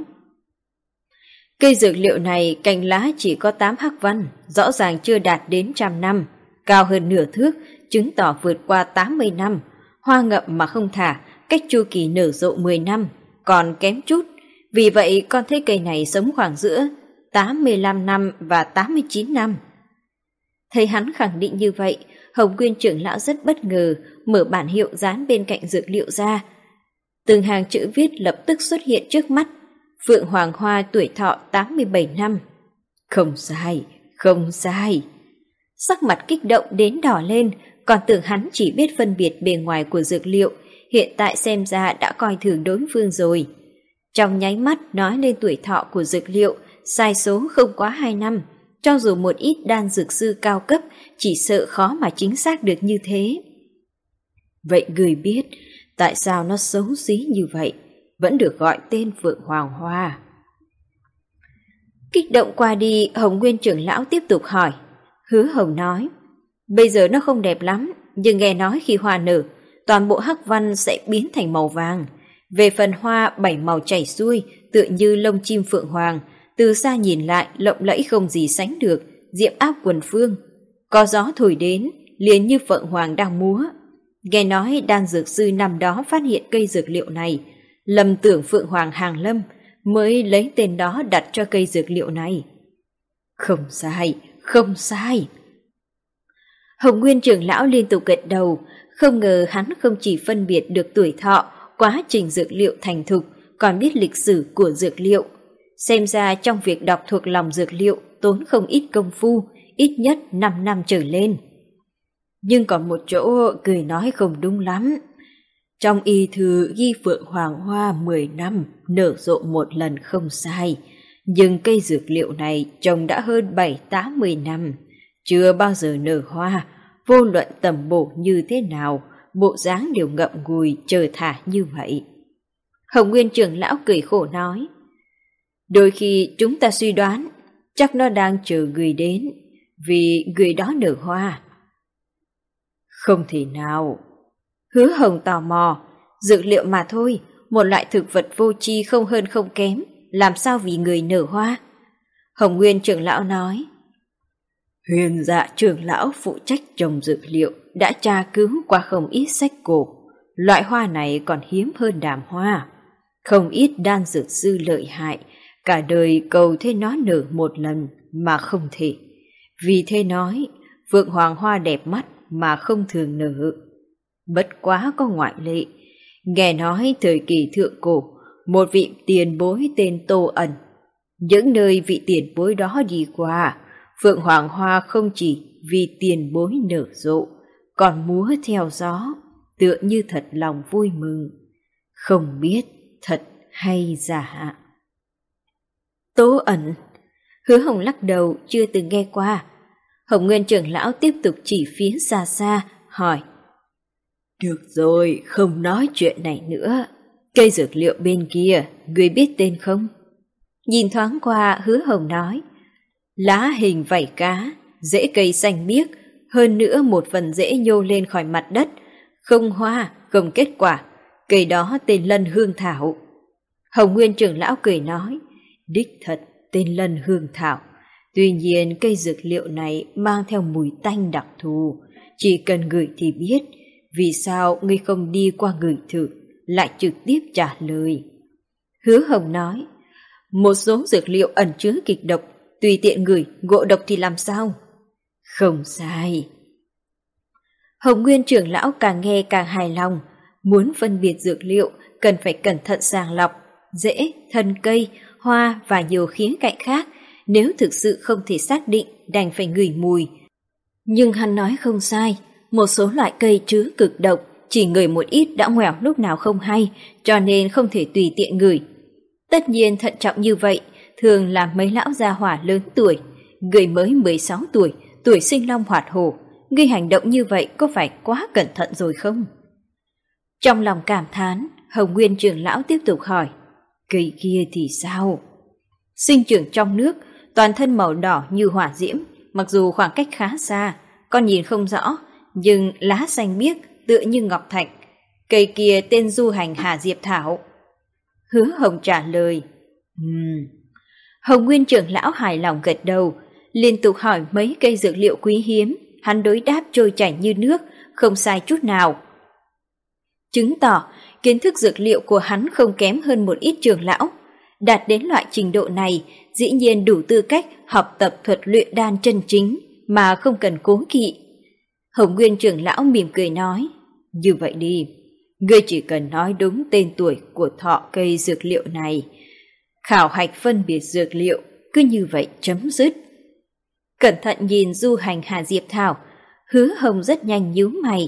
Cây dược liệu này cành lá chỉ có tám hắc văn, rõ ràng chưa đạt đến trăm năm, cao hơn nửa thước, chứng tỏ vượt qua tám mươi năm, hoa ngậm mà không thả, cách chu kỳ nở rộ mười năm, còn kém chút. Vì vậy con thấy cây này sống khoảng giữa tám mươi lăm năm và tám mươi chín năm. Thấy hắn khẳng định như vậy, Hồng Nguyên trưởng lão rất bất ngờ, mở bản hiệu dán bên cạnh dược liệu ra. Từng hàng chữ viết lập tức xuất hiện trước mắt. Phượng Hoàng Hoa tuổi thọ tám mươi bảy năm. Không sai, không sai. Sắc mặt kích động đến đỏ lên, còn tưởng hắn chỉ biết phân biệt bề ngoài của dược liệu, hiện tại xem ra đã coi thường đối phương rồi. Trong nháy mắt nói lên tuổi thọ của dược liệu, sai số không quá hai năm. Cho dù một ít đan dược sư cao cấp, chỉ sợ khó mà chính xác được như thế. Vậy người biết tại sao nó xấu xí như vậy, vẫn được gọi tên Phượng Hoàng Hoa? Kích động qua đi, Hồng Nguyên trưởng lão tiếp tục hỏi. Hứa Hồng nói, bây giờ nó không đẹp lắm, nhưng nghe nói khi hoa nở, toàn bộ hắc văn sẽ biến thành màu vàng. Về phần hoa bảy màu chảy xuôi, tựa như lông chim phượng hoàng, từ xa nhìn lại lộng lẫy không gì sánh được, diệm áp quần phương. Có gió thổi đến, liền như phượng hoàng đang múa. Nghe nói đan dược sư năm đó phát hiện cây dược liệu này, lầm tưởng Phượng Hoàng hàng lâm, mới lấy tên đó đặt cho cây dược liệu này. Không sai, không sai. Hồng Nguyên trưởng lão liên tục gật đầu, không ngờ hắn không chỉ phân biệt được tuổi thọ, quá trình dược liệu thành thục, còn biết lịch sử của dược liệu. Xem ra trong việc đọc thuộc lòng dược liệu tốn không ít công phu, ít nhất năm năm trở lên. Nhưng còn một chỗ cười nói không đúng lắm. Trong y thư ghi Phượng Hoàng Hoa mười năm, nở rộ một lần không sai. Nhưng cây dược liệu này trồng đã hơn bảy tám mươi năm, chưa bao giờ nở hoa, vô luận tầm bổ như thế nào, bộ dáng đều ngậm ngùi chờ thả như vậy. Hồng Nguyên trưởng lão cười khổ nói, đôi khi chúng ta suy đoán, chắc nó đang chờ người đến, vì người đó nở hoa. Không thể nào. Hứa Hồng tò mò, dược liệu mà thôi, một loại thực vật vô tri không hơn không kém, làm sao vì người nở hoa? Hồng Nguyên trưởng lão nói, Huyền Dạ trưởng lão phụ trách trồng dược liệu đã tra cứu qua không ít sách cổ, loại hoa này còn hiếm hơn đàm hoa. Không ít đan dược sư lợi hại, cả đời cầu thế nó nở một lần mà không thể. Vì thế nói, Phượng Hoàng hoa đẹp mắt mà không thường nở. Bất quá có ngoại lệ. Nghe nói thời kỳ thượng cổ, một vị tiền bối tên Tô Ẩn. Những nơi vị tiền bối đó đi qua, Phượng Hoàng hoa không chỉ vì tiền bối nở rộ, còn múa theo gió, tựa như thật lòng vui mừng. Không biết thật hay giả. Tô Ẩn. Hứa Hồng lắc đầu, chưa từng nghe qua. Hồng Nguyên trưởng lão tiếp tục chỉ phía xa xa, hỏi. Được rồi, không nói chuyện này nữa. Cây dược liệu bên kia, người biết tên không? Nhìn thoáng qua, Hứa Hồng nói. Lá hình vảy cá, rễ cây xanh biếc, hơn nữa một phần rễ nhô lên khỏi mặt đất, không hoa, không kết quả. Cây đó tên Lân Hương Thảo. Hồng Nguyên trưởng lão cười nói. Đích thật tên Lân Hương Thảo. Tuy nhiên cây dược liệu này mang theo mùi tanh đặc thù, chỉ cần ngửi thì biết. Vì sao ngươi không đi qua ngửi thử, lại trực tiếp trả lời? Hứa Hồng nói. Một số dược liệu ẩn chứa kịch độc, tùy tiện ngửi, ngộ độc thì làm sao? Không sai. Hồng Nguyên trưởng lão càng nghe càng hài lòng. Muốn phân biệt dược liệu cần phải cẩn thận sàng lọc, rễ, thân cây, hoa và nhiều khía cạnh khác. Nếu thực sự không thể xác định, đành phải ngửi mùi. Nhưng hắn nói không sai, một số loại cây chứa cực độc, chỉ ngửi một ít đã ngoẻo lúc nào không hay, cho nên không thể tùy tiện ngửi. Tất nhiên thận trọng như vậy, thường là mấy lão gia hỏa lớn tuổi, người mới mười sáu tuổi, tuổi sinh long hoạt hổ. Ngươi hành động như vậy có phải quá cẩn thận rồi không? Trong lòng cảm thán, Hồng Nguyên trưởng lão tiếp tục hỏi. Cây kia thì sao? Sinh trưởng trong nước, toàn thân màu đỏ như hỏa diễm, mặc dù khoảng cách khá xa, con nhìn không rõ, nhưng lá xanh biếc tựa như ngọc thạch. Cây kia tên Du Hành Hà Diệp Thảo. Hứa Hồng trả lời. Ừm. Hồng Nguyên trưởng lão hài lòng gật đầu, liên tục hỏi mấy cây dược liệu quý hiếm, hắn đối đáp trôi chảy như nước, không sai chút nào. Chứng tỏ kiến thức dược liệu của hắn không kém hơn một ít trưởng lão. Đạt đến loại trình độ này, dĩ nhiên đủ tư cách học tập thuật luyện đan chân chính mà không cần cố kỵ. Hồng Nguyên trưởng lão mỉm cười nói. Như vậy đi, ngươi chỉ cần nói đúng tên tuổi của thọ cây dược liệu này. Khảo hạch phân biệt dược liệu, cứ như vậy chấm dứt. Cẩn thận nhìn Du Hành Hà Diệp Thảo, Hứa Hồng rất nhanh nhíu mày.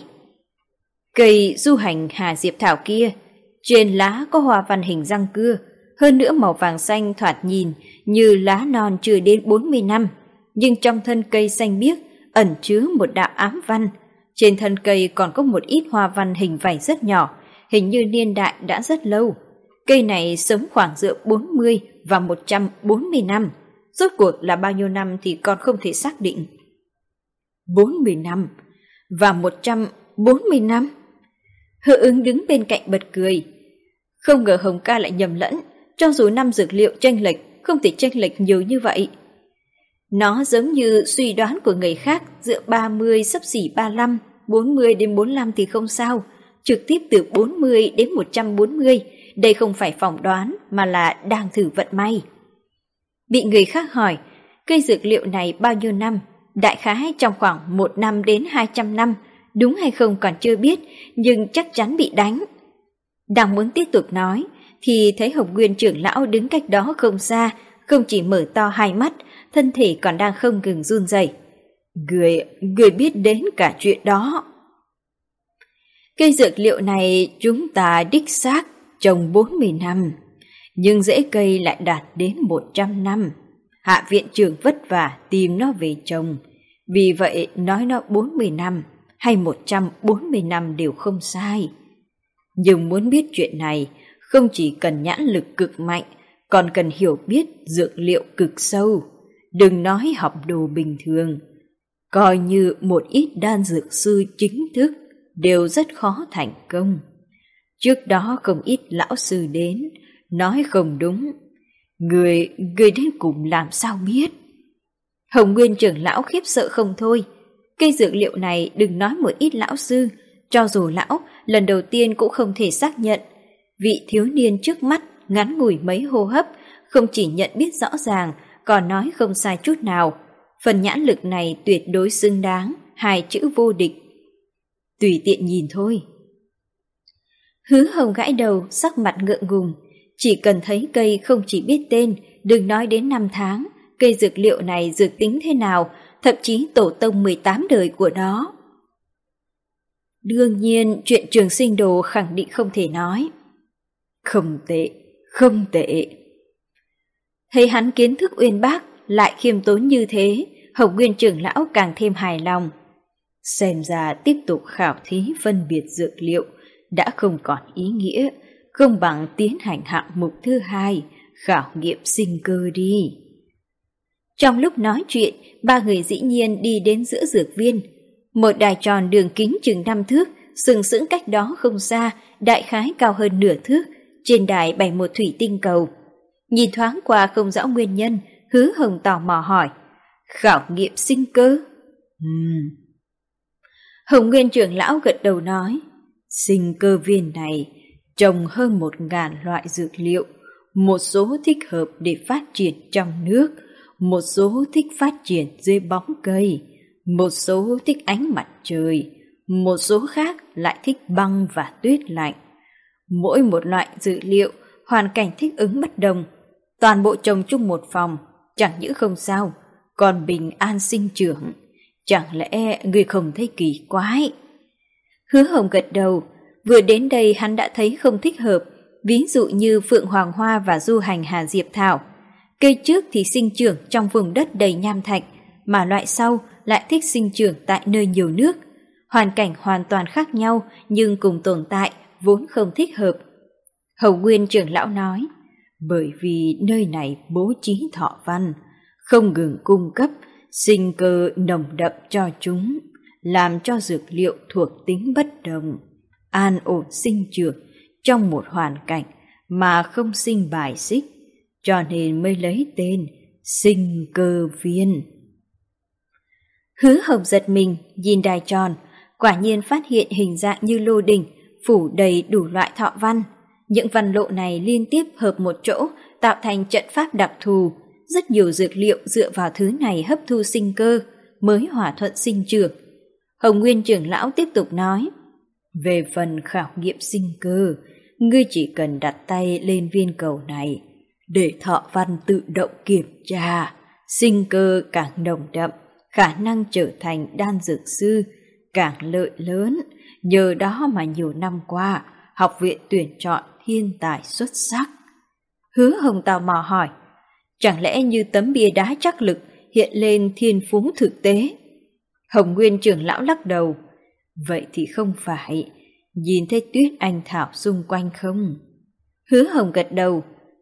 Cây Du Hành Hà Diệp Thảo kia, trên lá có hoa văn hình răng cưa, hơn nữa màu vàng xanh thoạt nhìn như lá non chưa đến bốn mươi năm, nhưng trong thân cây xanh biếc ẩn chứa một đạo ám văn. Trên thân cây còn có một ít hoa văn hình vảy rất nhỏ, hình như niên đại đã rất lâu. Cây này sống khoảng giữa bốn mươi và một trăm bốn mươi năm. Rốt cuộc là bao nhiêu năm thì còn không thể xác định. bốn mươi năm và một trăm bốn mươi năm. Hứa Ứng đứng bên cạnh bật cười. Không ngờ Hồng ca lại nhầm lẫn, cho dù năm dược liệu chênh lệch, không thể chênh lệch nhiều như vậy. Nó giống như suy đoán của người khác, giữa ba mươi xấp xỉ ba mươi lăm, bốn mươi đến bốn mươi lăm thì không sao, trực tiếp từ bốn mươi đến một trăm bốn mươi, đây không phải phỏng đoán mà là đang thử vận may. Bị người khác hỏi, cây dược liệu này bao nhiêu năm, đại khái trong khoảng một năm đến hai trăm năm, đúng hay không còn chưa biết, nhưng chắc chắn bị đánh. Đang muốn tiếp tục nói, thì thấy Hồng Nguyên trưởng lão đứng cách đó không xa, không chỉ mở to hai mắt, thân thể còn đang không ngừng run rẩy. Người, người biết đến cả chuyện đó. Cây dược liệu này chúng ta đích xác trồng bốn mươi năm, nhưng rễ cây lại đạt đến một trăm năm. Hạ viện trưởng vất vả tìm nó về trồng, vì vậy nói nó bốn mươi năm hay một trăm bốn mươi năm đều không sai. Nhưng muốn biết chuyện này, không chỉ cần nhãn lực cực mạnh, còn cần hiểu biết dược liệu cực sâu. Đừng nói học đồ bình thường, coi như một ít đan dược sư chính thức đều rất khó thành công. Trước đó không ít lão sư đến, nói không đúng. Người, người đến cùng làm sao biết? Hồng Nguyên trưởng lão khiếp sợ không thôi. Cây dược liệu này đừng nói một ít lão sư, cho dù lão lần đầu tiên cũng không thể xác nhận. Vị thiếu niên trước mắt ngắn ngủi mấy hô hấp, không chỉ nhận biết rõ ràng, còn nói không sai chút nào. Phần nhãn lực này tuyệt đối xứng đáng hai chữ vô địch. Tùy tiện nhìn thôi. Hứa Hồng gãi đầu, sắc mặt ngượng ngùng. Chỉ cần thấy cây không chỉ biết tên, đừng nói đến năm tháng, cây dược liệu này dược tính thế nào, thậm chí tổ tông mười tám đời của nó. Đương nhiên, chuyện Trường Sinh Đồ khẳng định không thể nói. Không tệ, không tệ. Thấy hắn kiến thức uyên bác, lại khiêm tốn như thế, Hồng Nguyên trưởng lão càng thêm hài lòng. Xem ra tiếp tục khảo thí phân biệt dược liệu đã không còn ý nghĩa, không bằng tiến hành hạng mục thứ hai, khảo nghiệm sinh cơ đi. Trong lúc nói chuyện, ba người dĩ nhiên đi đến giữa dược viên. Một đài tròn đường kính chừng năm thước, sừng sững cách đó không xa, đại khái cao hơn nửa thước, trên đài bày một thủy tinh cầu. Nhìn thoáng qua không rõ nguyên nhân, Hứa Hồng tò mò hỏi, khảo nghiệm sinh cơ? Ừm. Hồng Nguyên trưởng lão gật đầu nói, sinh cơ viên này trồng hơn một ngàn loại dược liệu, một số thích hợp để phát triển trong nước, một số thích phát triển dưới bóng cây, một số thích ánh mặt trời, một số khác lại thích băng và tuyết lạnh. Mỗi một loại dược liệu, hoàn cảnh thích ứng bất đồng, toàn bộ trồng chung một phòng, chẳng những không sao, còn bình an sinh trưởng. Chẳng lẽ người không thấy kỳ quái? Hứa Hồng gật đầu, vừa đến đây hắn đã thấy không thích hợp, ví dụ như Phượng Hoàng Hoa và Du Hành Hà Diệp Thảo. Cây trước thì sinh trưởng trong vùng đất đầy nham thạch, mà loại sau lại thích sinh trưởng tại nơi nhiều nước. Hoàn cảnh hoàn toàn khác nhau nhưng cùng tồn tại, vốn không thích hợp. Hồng Nguyên trưởng lão nói, bởi vì nơi này bố trí thọ văn, không ngừng cung cấp sinh cơ nồng đậm cho chúng, làm cho dược liệu thuộc tính bất đồng, an ổn sinh trưởng trong một hoàn cảnh mà không sinh bài xích, cho nên mới lấy tên sinh cơ viên. Hứa Hồng giật mình nhìn đài tròn, quả nhiên phát hiện hình dạng như lô đỉnh, phủ đầy đủ loại thọ văn. Những văn lộ này liên tiếp hợp một chỗ, tạo thành trận pháp đặc thù. Rất nhiều dược liệu dựa vào thứ này hấp thu sinh cơ, mới hòa thuận sinh trưởng. Hồng Nguyên trưởng lão tiếp tục nói, về phần khảo nghiệm sinh cơ, ngươi chỉ cần đặt tay lên viên cầu này, để thọ văn tự động kiểm tra, sinh cơ càng nồng đậm, khả năng trở thành đan dược sư càng lợi lớn. Nhờ đó mà nhiều năm qua, học viện tuyển chọn thiên tài xuất sắc. Hứa Hồng tò mò hỏi, chẳng lẽ như tấm bia đá trắc lực hiện lên thiên phú thực tế? Hồng Nguyên trưởng lão lắc đầu, vậy thì không phải, nhìn thấy tuyết anh thảo xung quanh không? Hứa Hồng gật đầu.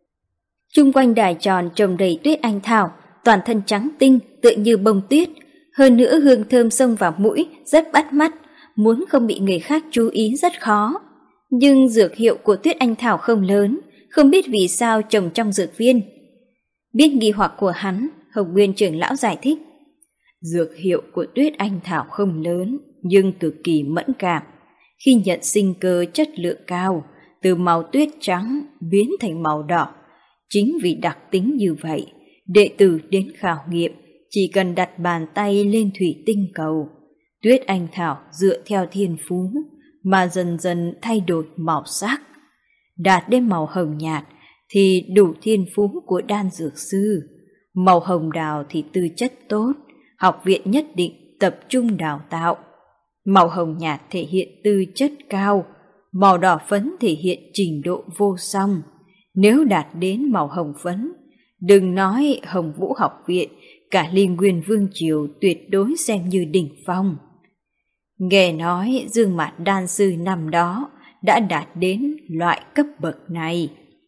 Chung quanh đài tròn trồng đầy tuyết anh thảo, toàn thân trắng tinh tựa như bông tuyết, hơn nữa hương thơm xông vào mũi rất bắt mắt, muốn không bị người khác chú ý rất khó. Nhưng dược hiệu của tuyết anh thảo không lớn, không biết vì sao trồng trong dược viên. Biết nghi hoặc của hắn, Hồng Nguyên trưởng lão giải thích, dược hiệu của tuyết anh thảo không lớn nhưng cực kỳ mẫn cảm, khi nhận sinh cơ chất lượng cao, từ màu tuyết trắng biến thành màu đỏ. Chính vì đặc tính như vậy, đệ tử đến khảo nghiệm chỉ cần đặt bàn tay lên thủy tinh cầu, tuyết anh thảo dựa theo thiên phú mà dần dần thay đổi màu sắc. Đạt đến màu hồng nhạt thì đủ thiên phú của đan dược sư, màu hồng đào thì tư chất tốt, học viện nhất định tập trung đào tạo. Màu hồng nhạt thể hiện tư chất cao, màu đỏ phấn thể hiện trình độ vô song. Nếu đạt đến màu hồng phấn, đừng nói Hồng Vũ học viện, cả Linh Nguyên Vương Triều tuyệt đối xem như đỉnh phong. Nghe nói Dương Mạt đan sư năm đó đã đạt đến loại cấp bậc này.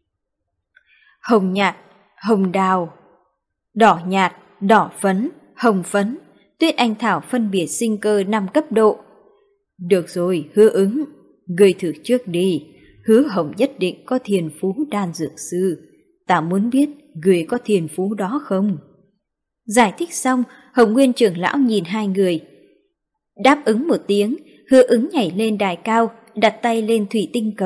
Hồng nhạt, hồng đào, đỏ nhạt, đỏ phấn, hồng phấn, tuyết anh thảo phân biệt sinh cơ năm cấp độ. Được rồi, Hứa ứng, ngươi thử trước đi, Hứa Hồng nhất định có thiên phú đan dược sư, ta muốn biết ngươi có thiên phú đó không? Giải thích xong, Hồng Nguyên trưởng lão nhìn hai người. Đáp ứng một tiếng, Hứa ứng nhảy lên đài cao, đặt tay lên thủy tinh cầu,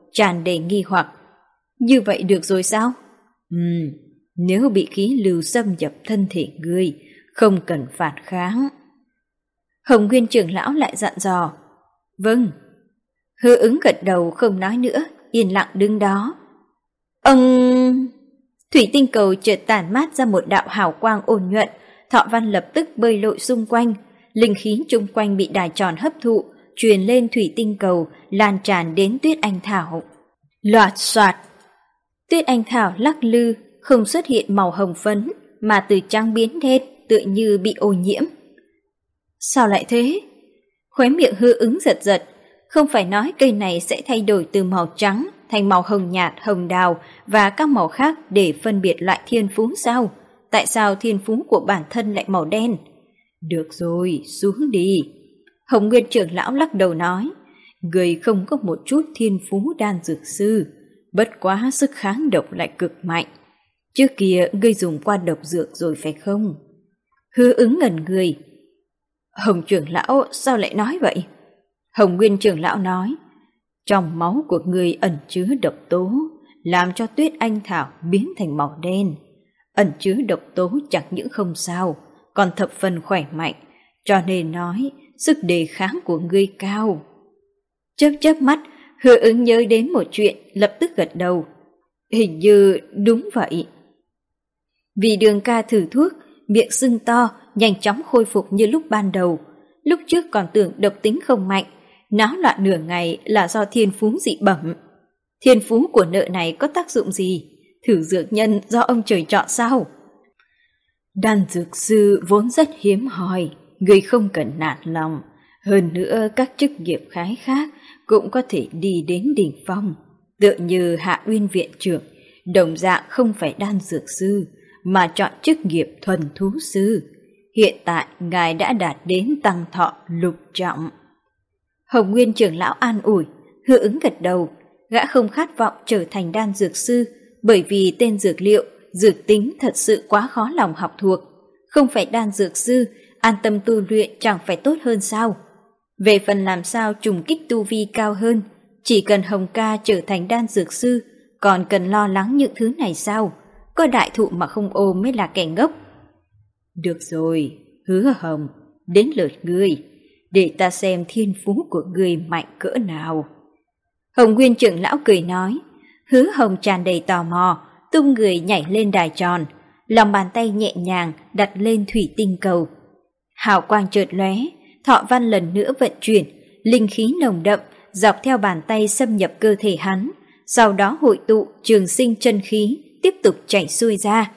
tràn đầy nghi hoặc. Như vậy được rồi sao? Ừm, nếu bị khí lưu xâm nhập thân thể ngươi, không cần phản kháng. Hồng Nguyên trưởng lão lại dặn dò. Vâng. Hứa Ứng gật đầu không nói nữa, yên lặng đứng đó. Ông... Thủy tinh cầu chợt tản mát ra một đạo hào quang ôn nhuận, Thọ Văn lập tức bơi lội xung quanh, linh khí chung quanh bị đài tròn hấp thụ, truyền lên thủy tinh cầu, lan tràn đến Tuyết Anh Thảo. Loạt soạt, Tuyết Anh Thảo lắc lư, không xuất hiện màu hồng phấn, mà từ trắng biến đen, tựa như bị ô nhiễm. Sao lại thế? Khóe miệng Hứa Ứng giật giật, không phải nói cây này sẽ thay đổi từ màu trắng thành màu hồng nhạt, hồng đào và các màu khác để phân biệt loại thiên phú sao? Tại sao thiên phú của bản thân lại màu đen? Được rồi, xuống đi. Hồng Nguyên trưởng lão lắc đầu nói, người không có một chút thiên phú đan dược sư, bất quá sức kháng độc lại cực mạnh. Trước kia ngươi dùng qua độc dược rồi phải không? Hứa Ứng ngẩn người. Hồng trưởng lão sao lại nói vậy? Hồng Nguyên trưởng lão nói, trong máu của ngươi ẩn chứa độc tố, làm cho Tuyết Anh Thảo biến thành màu đen. Ẩn chứa độc tố chẳng những không sao, còn thập phần khỏe mạnh, cho nên nói sức đề kháng của ngươi cao. Chớp chớp mắt, Hứa Ứng nhớ đến một chuyện, lập tức gật đầu. Hình như đúng vậy. Vì Đường ca thử thuốc, miệng sưng to, nhanh chóng khôi phục như lúc ban đầu. Lúc trước còn tưởng độc tính không mạnh, náo loạn nửa ngày là do thiên phú dị bẩm. Thiên phú của nợ này có tác dụng gì? Thử dược nhân do ông trời chọn sao? Đan dược sư vốn rất hiếm hoi, người không cần nản lòng. Hơn nữa các chức nghiệp khái khác cũng có thể đi đến đỉnh phong. Tựa như Hạ Uyên viện trưởng, đồng dạng không phải đan dược sư, mà chọn chức nghiệp thuần thú sư. Hiện tại ngài đã đạt đến tăng thọ lục trọng. Hồng Nguyên trưởng lão an ủi, Hứa Ứng gật đầu. Gã không khát vọng trở thành đan dược sư, bởi vì tên dược liệu, dược tính thật sự quá khó lòng học thuộc. Không phải đan dược sư, an tâm tu luyện chẳng phải tốt hơn sao? Về phần làm sao trùng kích tu vi cao hơn, chỉ cần Hồng ca trở thành đan dược sư, còn cần lo lắng những thứ này sao? Có đại thụ mà không ôm mới là kẻ ngốc. Được rồi, Hứa Hồng, đến lượt ngươi, để ta xem thiên phú của ngươi mạnh cỡ nào. Hồng Nguyên trưởng lão cười nói. Hứa Hồng tràn đầy tò mò, tung người nhảy lên đài tròn, lòng bàn tay nhẹ nhàng đặt lên thủy tinh cầu. Hào quang chợt lóe, Thọ Văn lần nữa vận chuyển, linh khí nồng đậm dọc theo bàn tay xâm nhập cơ thể hắn, sau đó hội tụ trường sinh chân khí tiếp tục chảy xuôi ra.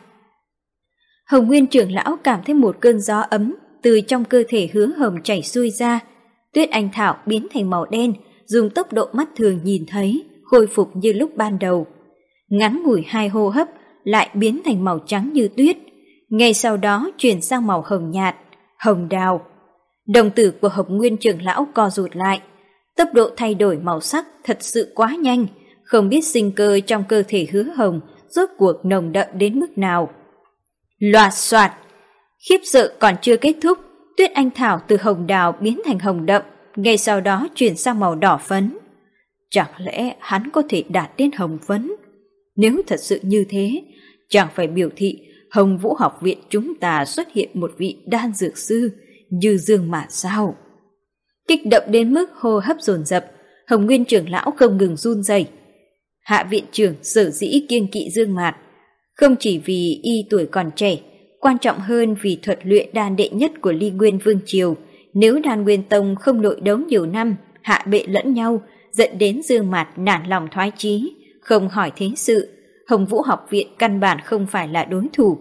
Hồng Nguyên trưởng lão cảm thấy một cơn gió ấm từ trong cơ thể Hứa Hồng chảy xuôi ra. Tuyết Anh Thảo biến thành màu đen, dùng tốc độ mắt thường nhìn thấy, khôi phục như lúc ban đầu. Ngắn ngủi hai hô hấp lại biến thành màu trắng như tuyết, ngay sau đó chuyển sang màu hồng nhạt, hồng đào. Đồng tử của Hồng Nguyên trưởng lão co rụt lại, tốc độ thay đổi màu sắc thật sự quá nhanh, không biết sinh cơ trong cơ thể Hứa Hồng rốt cuộc nồng đậm đến mức nào. Loạt soạt, khiếp sợ còn chưa kết thúc, Tuyết Anh Thảo từ hồng đào biến thành hồng đậm, ngay sau đó chuyển sang màu đỏ phấn. Chẳng lẽ hắn có thể đạt đến hồng phấn? Nếu thật sự như thế, chẳng phải biểu thị Hồng Vũ học viện chúng ta xuất hiện một vị đan dược sư như Dương Mạt sao? Kích động đến mức hô hấp dồn dập, Hồng Nguyên trưởng lão không ngừng run rẩy. Hạ viện trưởng sở dĩ kiêng kỵ Dương Mạt, không chỉ vì y tuổi còn trẻ, quan trọng hơn vì thuật luyện đan đệ nhất của Ly Nguyên Vương Triều. Nếu Đan Nguyên Tông không nội đấu nhiều năm, hạ bệ lẫn nhau, dẫn đến Dương Mạt nản lòng thoái chí, không hỏi thế sự, Hồng Vũ học viện căn bản không phải là đối thủ.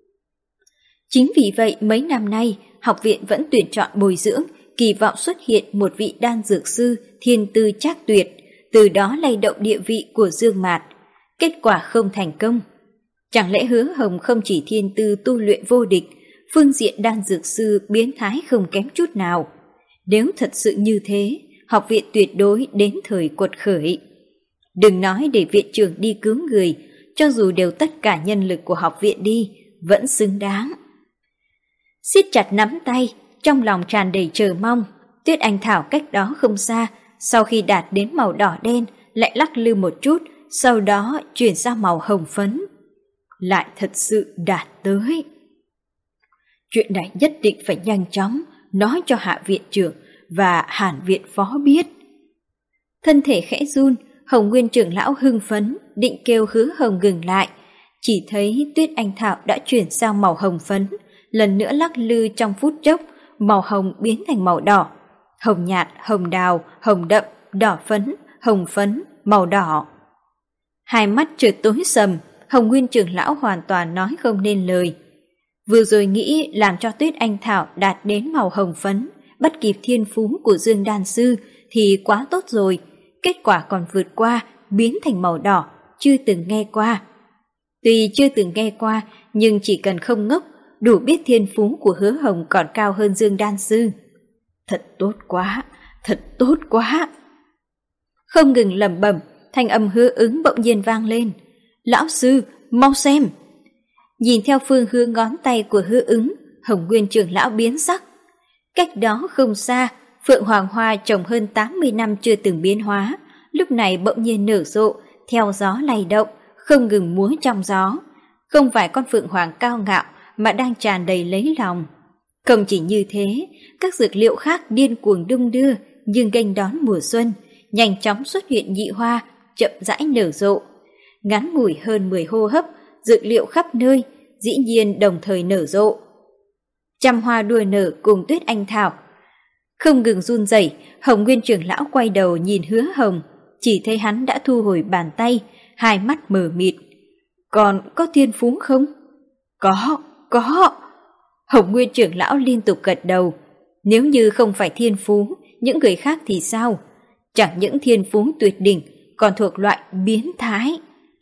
Chính vì vậy mấy năm nay, học viện vẫn tuyển chọn bồi dưỡng, kỳ vọng xuất hiện một vị đan dược sư thiên tư trác tuyệt, từ đó lay động địa vị của Dương Mạt. Kết quả không thành công. Chẳng lẽ Hứa Hồng không chỉ thiên tư tu luyện vô địch, phương diện đan dược sư biến thái không kém chút nào? Nếu thật sự như thế, học viện tuyệt đối đến thời quật khởi. Đừng nói để viện trưởng đi cứu người, cho dù đều tất cả nhân lực của học viện đi, vẫn xứng đáng. Siết chặt nắm tay, trong lòng tràn đầy chờ mong. Tuyết Anh Thảo cách đó không xa, sau khi đạt đến màu đỏ đen, lại lắc lư một chút, sau đó chuyển sang màu hồng phấn. Lại thật sự đạt tới. Chuyện này nhất định phải nhanh chóng nói cho Hạ viện trưởng và Hàn viện phó biết. Thân thể khẽ run, Hồng Nguyên trưởng lão hưng phấn, định kêu Hứa Hồng ngừng lại. Chỉ thấy Tuyết Anh Thảo đã chuyển sang màu hồng phấn, lần nữa lắc lư trong phút chốc, màu hồng biến thành màu đỏ. Hồng nhạt, hồng đào, hồng đậm, đỏ phấn, hồng phấn, màu đỏ. Hai mắt chợt tối sầm, Hồng Nguyên trưởng lão hoàn toàn nói không nên lời. Vừa rồi nghĩ làm cho Tuyết Anh Thảo đạt đến màu hồng phấn, bắt kịp thiên phú của Dương Đan Sư thì quá tốt rồi. Kết quả còn vượt qua, biến thành màu đỏ, chưa từng nghe qua. Tuy chưa từng nghe qua, nhưng chỉ cần không ngốc, đủ biết thiên phú của Hứa Hồng còn cao hơn Dương Đan Sư. Thật tốt quá, thật tốt quá. Không ngừng lẩm bẩm, thanh âm Hứa Ứng bỗng nhiên vang lên. Lão sư, mau xem. Nhìn theo phương hướng ngón tay của Hứa Ứng, Hồng Nguyên trưởng lão biến sắc. Cách đó không xa, Phượng Hoàng Hoa trồng hơn tám mươi năm chưa từng biến hóa, lúc này bỗng nhiên nở rộ, theo gió lay động, không ngừng múa trong gió. Không phải con Phượng Hoàng cao ngạo mà đang tràn đầy lấy lòng. Không chỉ như thế, các dược liệu khác điên cuồng đung đưa, nhưng nghênh đón mùa xuân, nhanh chóng xuất hiện nhị hoa, chậm rãi nở rộ. Ngắn ngủi hơn mười hô hấp, dược liệu khắp nơi, dĩ nhiên đồng thời nở rộ. Trăm hoa đua nở cùng Tuyết Anh Thảo. Không ngừng run rẩy, Hồng Nguyên trưởng lão quay đầu nhìn Hứa Hồng, chỉ thấy hắn đã thu hồi bàn tay, hai mắt mờ mịt. Còn có thiên phú không? Có, có. Hồng Nguyên trưởng lão liên tục gật đầu. Nếu như không phải thiên phú, những người khác thì sao? Chẳng những thiên phú tuyệt đỉnh, còn thuộc loại biến thái.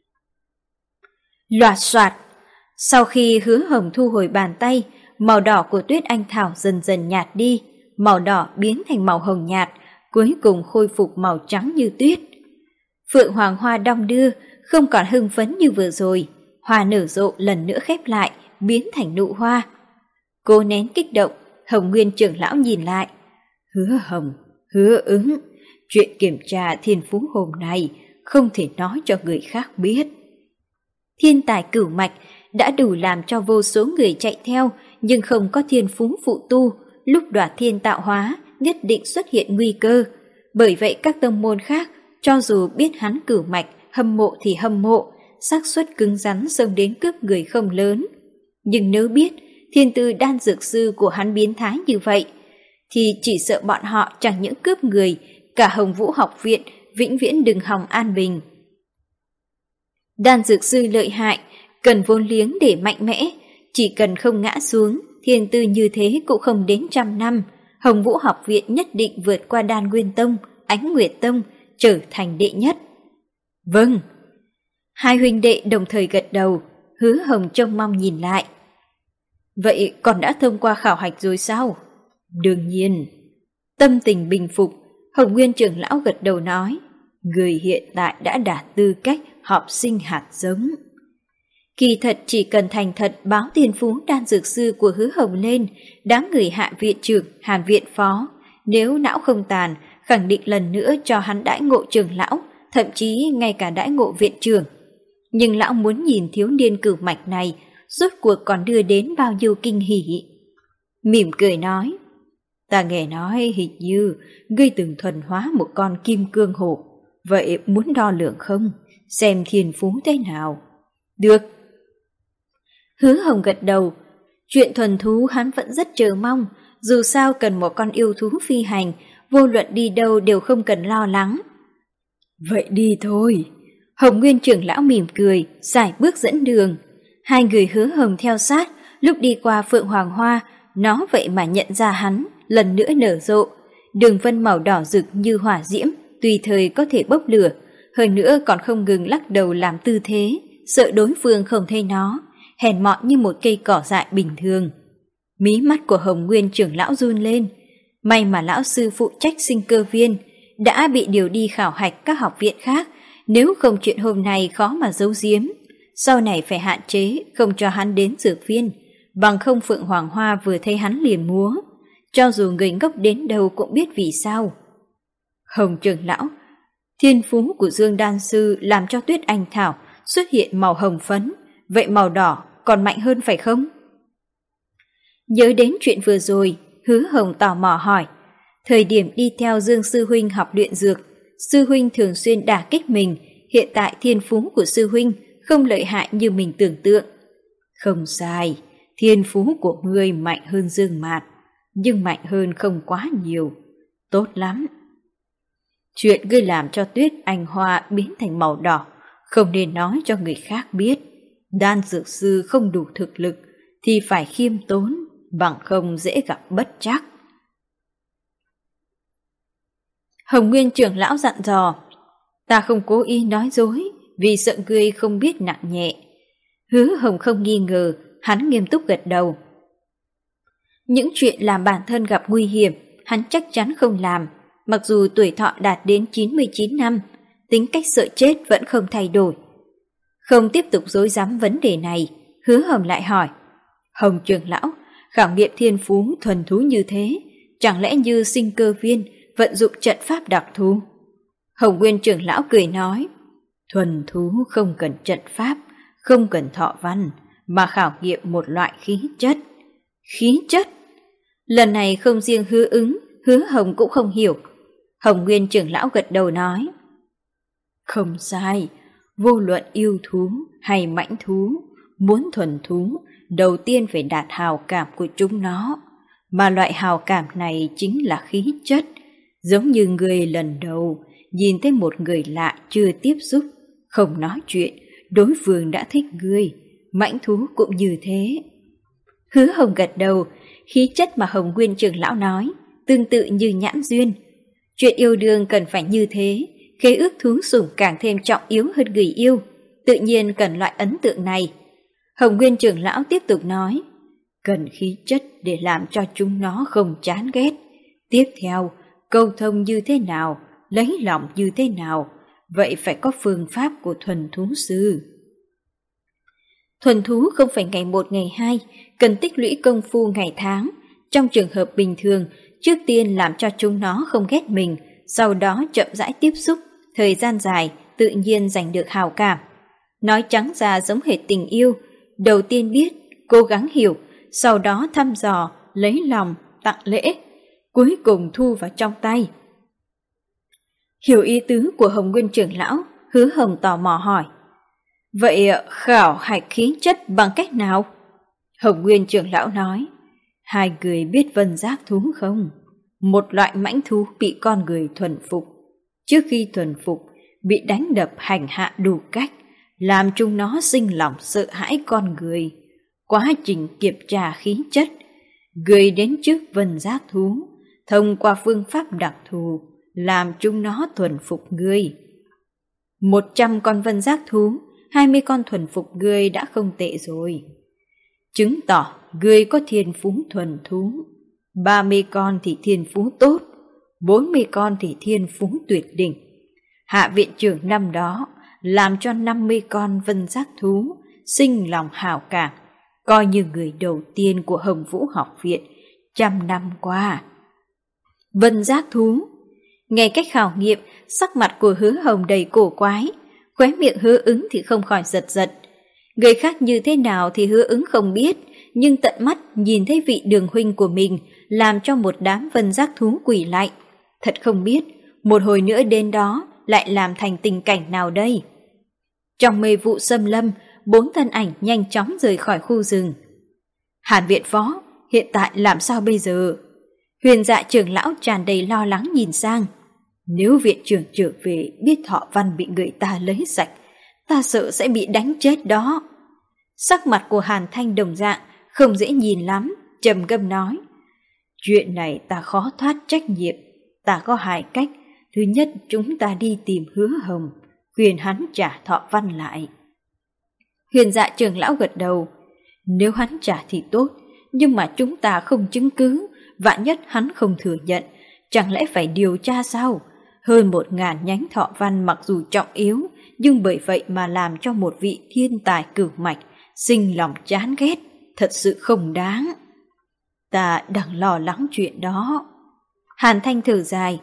Loạt soạt. Sau khi Hứa Hồng thu hồi bàn tay, màu đỏ của Tuyết Anh Thảo dần dần nhạt đi, màu đỏ biến thành màu hồng nhạt, cuối cùng khôi phục màu trắng như tuyết. Phượng Hoàng Hoa đong đưa, không còn hưng phấn như vừa rồi, hoa nở rộ lần nữa khép lại, biến thành nụ hoa. Cô nén kích động, Hồng Nguyên trưởng lão nhìn lại. Hứa Hồng, Hứa Ứng, chuyện kiểm tra thiên phú hôm nay không thể nói cho người khác biết. Thiên tài cửu mạch đã đủ làm cho vô số người chạy theo, nhưng không có thiên phú phụ tu, lúc đoạt thiên tạo hóa nhất định xuất hiện nguy cơ. Bởi vậy các tông môn khác, cho dù biết hắn cửu mạch, hâm mộ thì hâm mộ, xác suất cứng rắn xông đến cướp người không lớn. Nhưng nếu biết thiên tư đan dược sư của hắn biến thái như vậy, thì chỉ sợ bọn họ chẳng những cướp người, cả Hồng Vũ học viện vĩnh viễn đừng hòng an bình. Đan dược sư lợi hại, cần vốn liếng để mạnh mẽ, chỉ cần không ngã xuống, thiên tư như thế cũng không đến trăm năm, Hồng Vũ học viện nhất định vượt qua Đan Nguyên Tông, Ánh Nguyệt Tông, trở thành đệ nhất. Vâng. Hai huynh đệ đồng thời gật đầu, Hứa Hồng trông mong nhìn lại. Vậy còn đã thông qua khảo hạch rồi sao? Đương nhiên. Tâm tình bình phục, Hồng Nguyên trưởng lão gật đầu nói, người hiện tại đã đạt tư cách học sinh hạt giống. Kỳ thật chỉ cần thành thật báo thiên phú đan dược sư của Hứa Hồng lên, đám người Hạ viện trưởng, Hàn viện phó, nếu não không tàn, khẳng định lần nữa cho hắn đãi ngộ trưởng lão, thậm chí ngay cả đãi ngộ viện trưởng. Nhưng lão muốn nhìn thiếu niên cửu mạch này, rốt cuộc còn đưa đến bao nhiêu kinh hỉ. Mỉm cười nói, ta nghe nói hình như ngươi từng thuần hóa một con kim cương hổ, vậy muốn đo lường không? Xem thiên phú thế nào? Được. Hứa Hồng gật đầu, chuyện thuần thú hắn vẫn rất chờ mong, dù sao cần một con yêu thú phi hành, vô luận đi đâu đều không cần lo lắng. Vậy đi thôi. Hồng Nguyên trưởng lão mỉm cười, giải bước dẫn đường. Hai người Hứa Hồng theo sát, lúc đi qua Phượng Hoàng Hoa, nó vậy mà nhận ra hắn, lần nữa nở rộ. Đường vân màu đỏ rực như hỏa diễm, tùy thời có thể bốc lửa, hơn nữa còn không ngừng lắc đầu làm tư thế, sợ đối phương không thấy nó, hèn mọn như một cây cỏ dại bình thường. Mí mắt của Hồng Nguyên trưởng lão run lên, may mà lão sư phụ trách sinh cơ viên đã bị điều đi khảo hạch các học viện khác, nếu không chuyện hôm nay khó mà giấu giếm. Sau này phải hạn chế không cho hắn đến dược viên, bằng không Phượng Hoàng Hoa vừa thấy hắn liền múa, cho dù người ngốc đến đâu cũng biết vì sao. Hồng trưởng lão, Thiên phú của Dương Đan Sư làm cho Tuyết Anh Thảo xuất hiện màu hồng phấn, vậy màu đỏ còn mạnh hơn phải không? Nhớ đến chuyện vừa rồi, Hứa Hồng tò mò hỏi. Thời điểm đi theo Dương Sư Huynh học luyện dược, Sư Huynh thường xuyên đả kích mình, hiện tại thiên phú của Sư Huynh không lợi hại như mình tưởng tượng. Không sai, thiên phú của ngươi mạnh hơn Dương Mạt, nhưng mạnh hơn không quá nhiều. Tốt lắm. Chuyện ngươi làm cho Tuyết Anh Hoa biến thành màu đỏ, không nên nói cho người khác biết. Đan dược sư không đủ thực lực thì phải khiêm tốn, bằng không dễ gặp bất trắc. Hồng Nguyên trưởng lão dặn dò, ta không cố ý nói dối, vì sợ ngươi không biết nặng nhẹ. Hứa Hồng không nghi ngờ, hắn nghiêm túc gật đầu. Những chuyện làm bản thân gặp nguy hiểm, hắn chắc chắn không làm, mặc dù tuổi thọ đạt đến chín mươi chín năm, tính cách sợ chết vẫn không thay đổi. Không tiếp tục dối rắm vấn đề này, Hứa Hồng lại hỏi, Hồng trưởng lão, khảo nghiệm thiên phú thuần thú như thế, chẳng lẽ như sinh cơ viên vận dụng trận pháp đặc thù? Hồng Nguyên trưởng lão cười nói, thuần thú không cần trận pháp, không cần thọ văn, mà khảo nghiệm một loại khí chất. Khí chất? Lần này không riêng Hứa Ứng, Hứa Hồng cũng không hiểu. Hồng Nguyên trưởng lão gật đầu nói, không sai, vô luận yêu thú hay mãnh thú, muốn thuần thú, đầu tiên phải đạt hào cảm của chúng nó, mà loại hào cảm này chính là khí chất. Giống như người lần đầu nhìn thấy một người lạ chưa tiếp xúc, không nói chuyện, đối phương đã thích người, mãnh thú cũng như thế. Hứa Hồng gật đầu, khí chất mà Hồng Nguyên trưởng lão nói, tương tự như nhãn duyên. Chuyện yêu đương cần phải như thế, khế ước thú sủng càng thêm trọng yếu hơn người yêu, tự nhiên cần loại ấn tượng này. Hồng Nguyên trưởng lão tiếp tục nói, cần khí chất để làm cho chúng nó không chán ghét. Tiếp theo, câu thông như thế nào, lấy lòng như thế nào, vậy phải có phương pháp của thuần thú sư. Thuần thú không phải ngày một ngày hai, cần tích lũy công phu ngày tháng. Trong trường hợp bình thường, trước tiên làm cho chúng nó không ghét mình, sau đó chậm rãi tiếp xúc, thời gian dài tự nhiên giành được hào cảm. Nói trắng ra giống hệt tình yêu, đầu tiên biết, cố gắng hiểu, sau đó thăm dò, lấy lòng, tặng lễ, cuối cùng thu vào trong tay. Hiểu ý tứ của Hồng Nguyên trưởng lão, Hứa Hồng tò mò hỏi, vậy khảo hạch khí chất bằng cách nào? Hồng Nguyên trưởng lão nói, hai người biết vân giác thú không? Một loại mãnh thú bị con người thuần phục. Trước khi thuần phục, bị đánh đập hành hạ đủ cách, làm chúng nó sinh lòng sợ hãi con người. Quá trình kiểm tra khí chất, gửi đến trước vân giác thú, thông qua phương pháp đặc thù, làm chúng nó thuần phục người. Một trăm con vân giác thú, hai mươi con thuần phục người đã không tệ rồi. Chứng tỏ người có thiên phú thuần thú. Ba mươi con thì thiên phú tốt, bốn mươi con thì thiên phú tuyệt đỉnh. Hạ viện trưởng năm đó làm cho năm mươi con vân giác thú sinh lòng hảo cảm, coi như người đầu tiên của Hồng Vũ học viện trăm năm qua. Vân giác thú. Nghe cách khảo nghiệm, sắc mặt của Hứa Hồng đầy cổ quái, khóe miệng Hứa Ứng thì không khỏi giật giật. Người khác như thế nào thì Hứa Ứng không biết, nhưng tận mắt nhìn thấy vị đường huynh của mình làm cho một đám vân giác thú quỳ lại. Thật không biết, một hồi nữa đến đó lại làm thành tình cảnh nào đây? Trong mê vụ xâm lâm, bốn thân ảnh nhanh chóng rời khỏi khu rừng. Hàn viện phó, hiện tại làm sao bây giờ? Huyền Dạ trưởng lão tràn đầy lo lắng nhìn sang. Nếu viện trưởng trở về biết thọ văn bị người ta lấy sạch, ta sợ sẽ bị đánh chết đó. Sắc mặt của Hàn Thanh đồng dạng, không dễ nhìn lắm, trầm ngâm nói. Chuyện này ta khó thoát trách nhiệm, ta có hai cách. Thứ nhất, chúng ta đi tìm Hứa Hồng, khuyên hắn trả thọ văn lại. Huyền Dạ trưởng lão gật đầu. Nếu hắn trả thì tốt, nhưng mà chúng ta không chứng cứ, vạn nhất hắn không thừa nhận, chẳng lẽ phải điều tra sao? Hơn một ngàn nhánh thọ văn mặc dù trọng yếu, nhưng bởi vậy mà làm cho một vị thiên tài cửu mạch sinh lòng chán ghét, thật sự không đáng. Ta đang lo lắng chuyện đó. Hàn Thanh thở dài,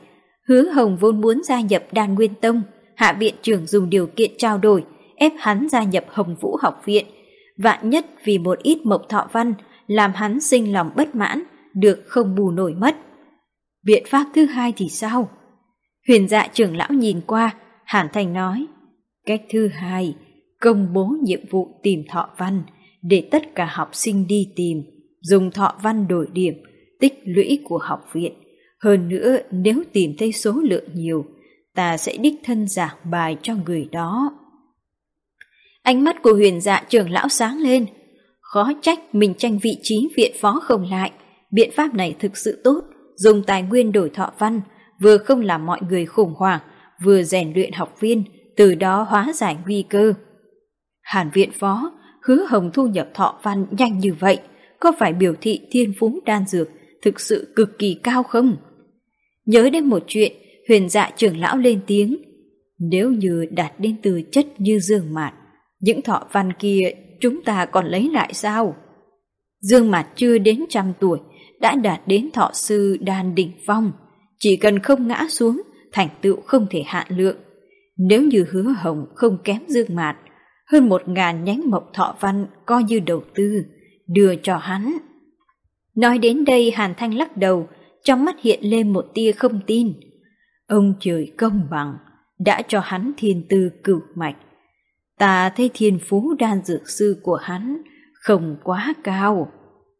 Hứa Hồng vốn muốn gia nhập Đan Nguyên Tông, Hạ viện trưởng dùng điều kiện trao đổi, ép hắn gia nhập Hồng Vũ học viện. Vạn nhất vì một ít mộc thọ văn, làm hắn sinh lòng bất mãn, được không bù nổi mất. Biện pháp thứ hai thì sao? Huyền Dạ trưởng lão nhìn qua, Hàn Thành nói, cách thứ hai, công bố nhiệm vụ tìm thọ văn, để tất cả học sinh đi tìm, dùng thọ văn đổi điểm, tích lũy của học viện. Hơn nữa, nếu tìm thấy số lượng nhiều, ta sẽ đích thân giảng bài cho người đó. Ánh mắt của Huyền Dạ trưởng lão sáng lên. Khó trách mình tranh vị trí viện phó không lại. Biện pháp này thực sự tốt, dùng tài nguyên đổi thọ văn, vừa không làm mọi người khủng hoảng, vừa rèn luyện học viên, từ đó hóa giải nguy cơ. Hàn viện phó, Hứa Hồng thu nhập thọ văn nhanh như vậy, có phải biểu thị thiên phú đan dược thực sự cực kỳ cao không? Nhớ đến một chuyện, Huyền Dạ trưởng lão lên tiếng, nếu như đạt đến tư chất như Dương Mạt, những thọ văn kia chúng ta còn lấy lại sao? Dương Mạt chưa đến trăm tuổi, đã đạt đến thọ sư đan đỉnh phong, chỉ cần không ngã xuống, thành tựu không thể hạn lượng. Nếu như Hứa Hồng không kém Dương Mạt, hơn một ngàn nhánh mộc thọ văn coi như đầu tư, đưa cho hắn. Nói đến đây Hàn Thanh lắc đầu, trong mắt hiện lên một tia không tin. Ông trời công bằng, đã cho hắn thiên tư cửu mạch. Ta thấy thiên phú đan dược sư của hắn không quá cao.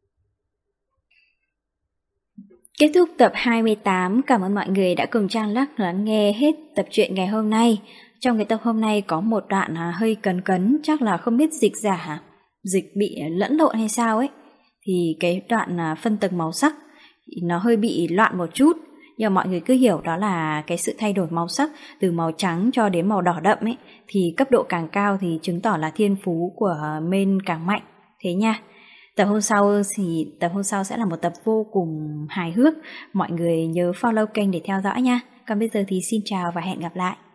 Kết thúc tập hai mươi tám, cảm ơn mọi người đã cùng Trang Lắc lắng nghe hết tập truyện ngày hôm nay. Trong cái tập hôm nay có một đoạn hơi cấn cấn, chắc là không biết dịch giả, dịch bị lẫn lộn hay sao ấy. Thì cái đoạn phân tầng màu sắc nó hơi bị loạn một chút, nhưng mọi người cứ hiểu đó là cái sự thay đổi màu sắc từ màu trắng cho đến màu đỏ đậm ấy, thì cấp độ càng cao thì chứng tỏ là thiên phú của main càng mạnh, thế nha. Tập hôm sau thì tập hôm sau sẽ là một tập vô cùng hài hước, mọi người nhớ follow kênh để theo dõi nha. Còn bây giờ thì xin chào và hẹn gặp lại.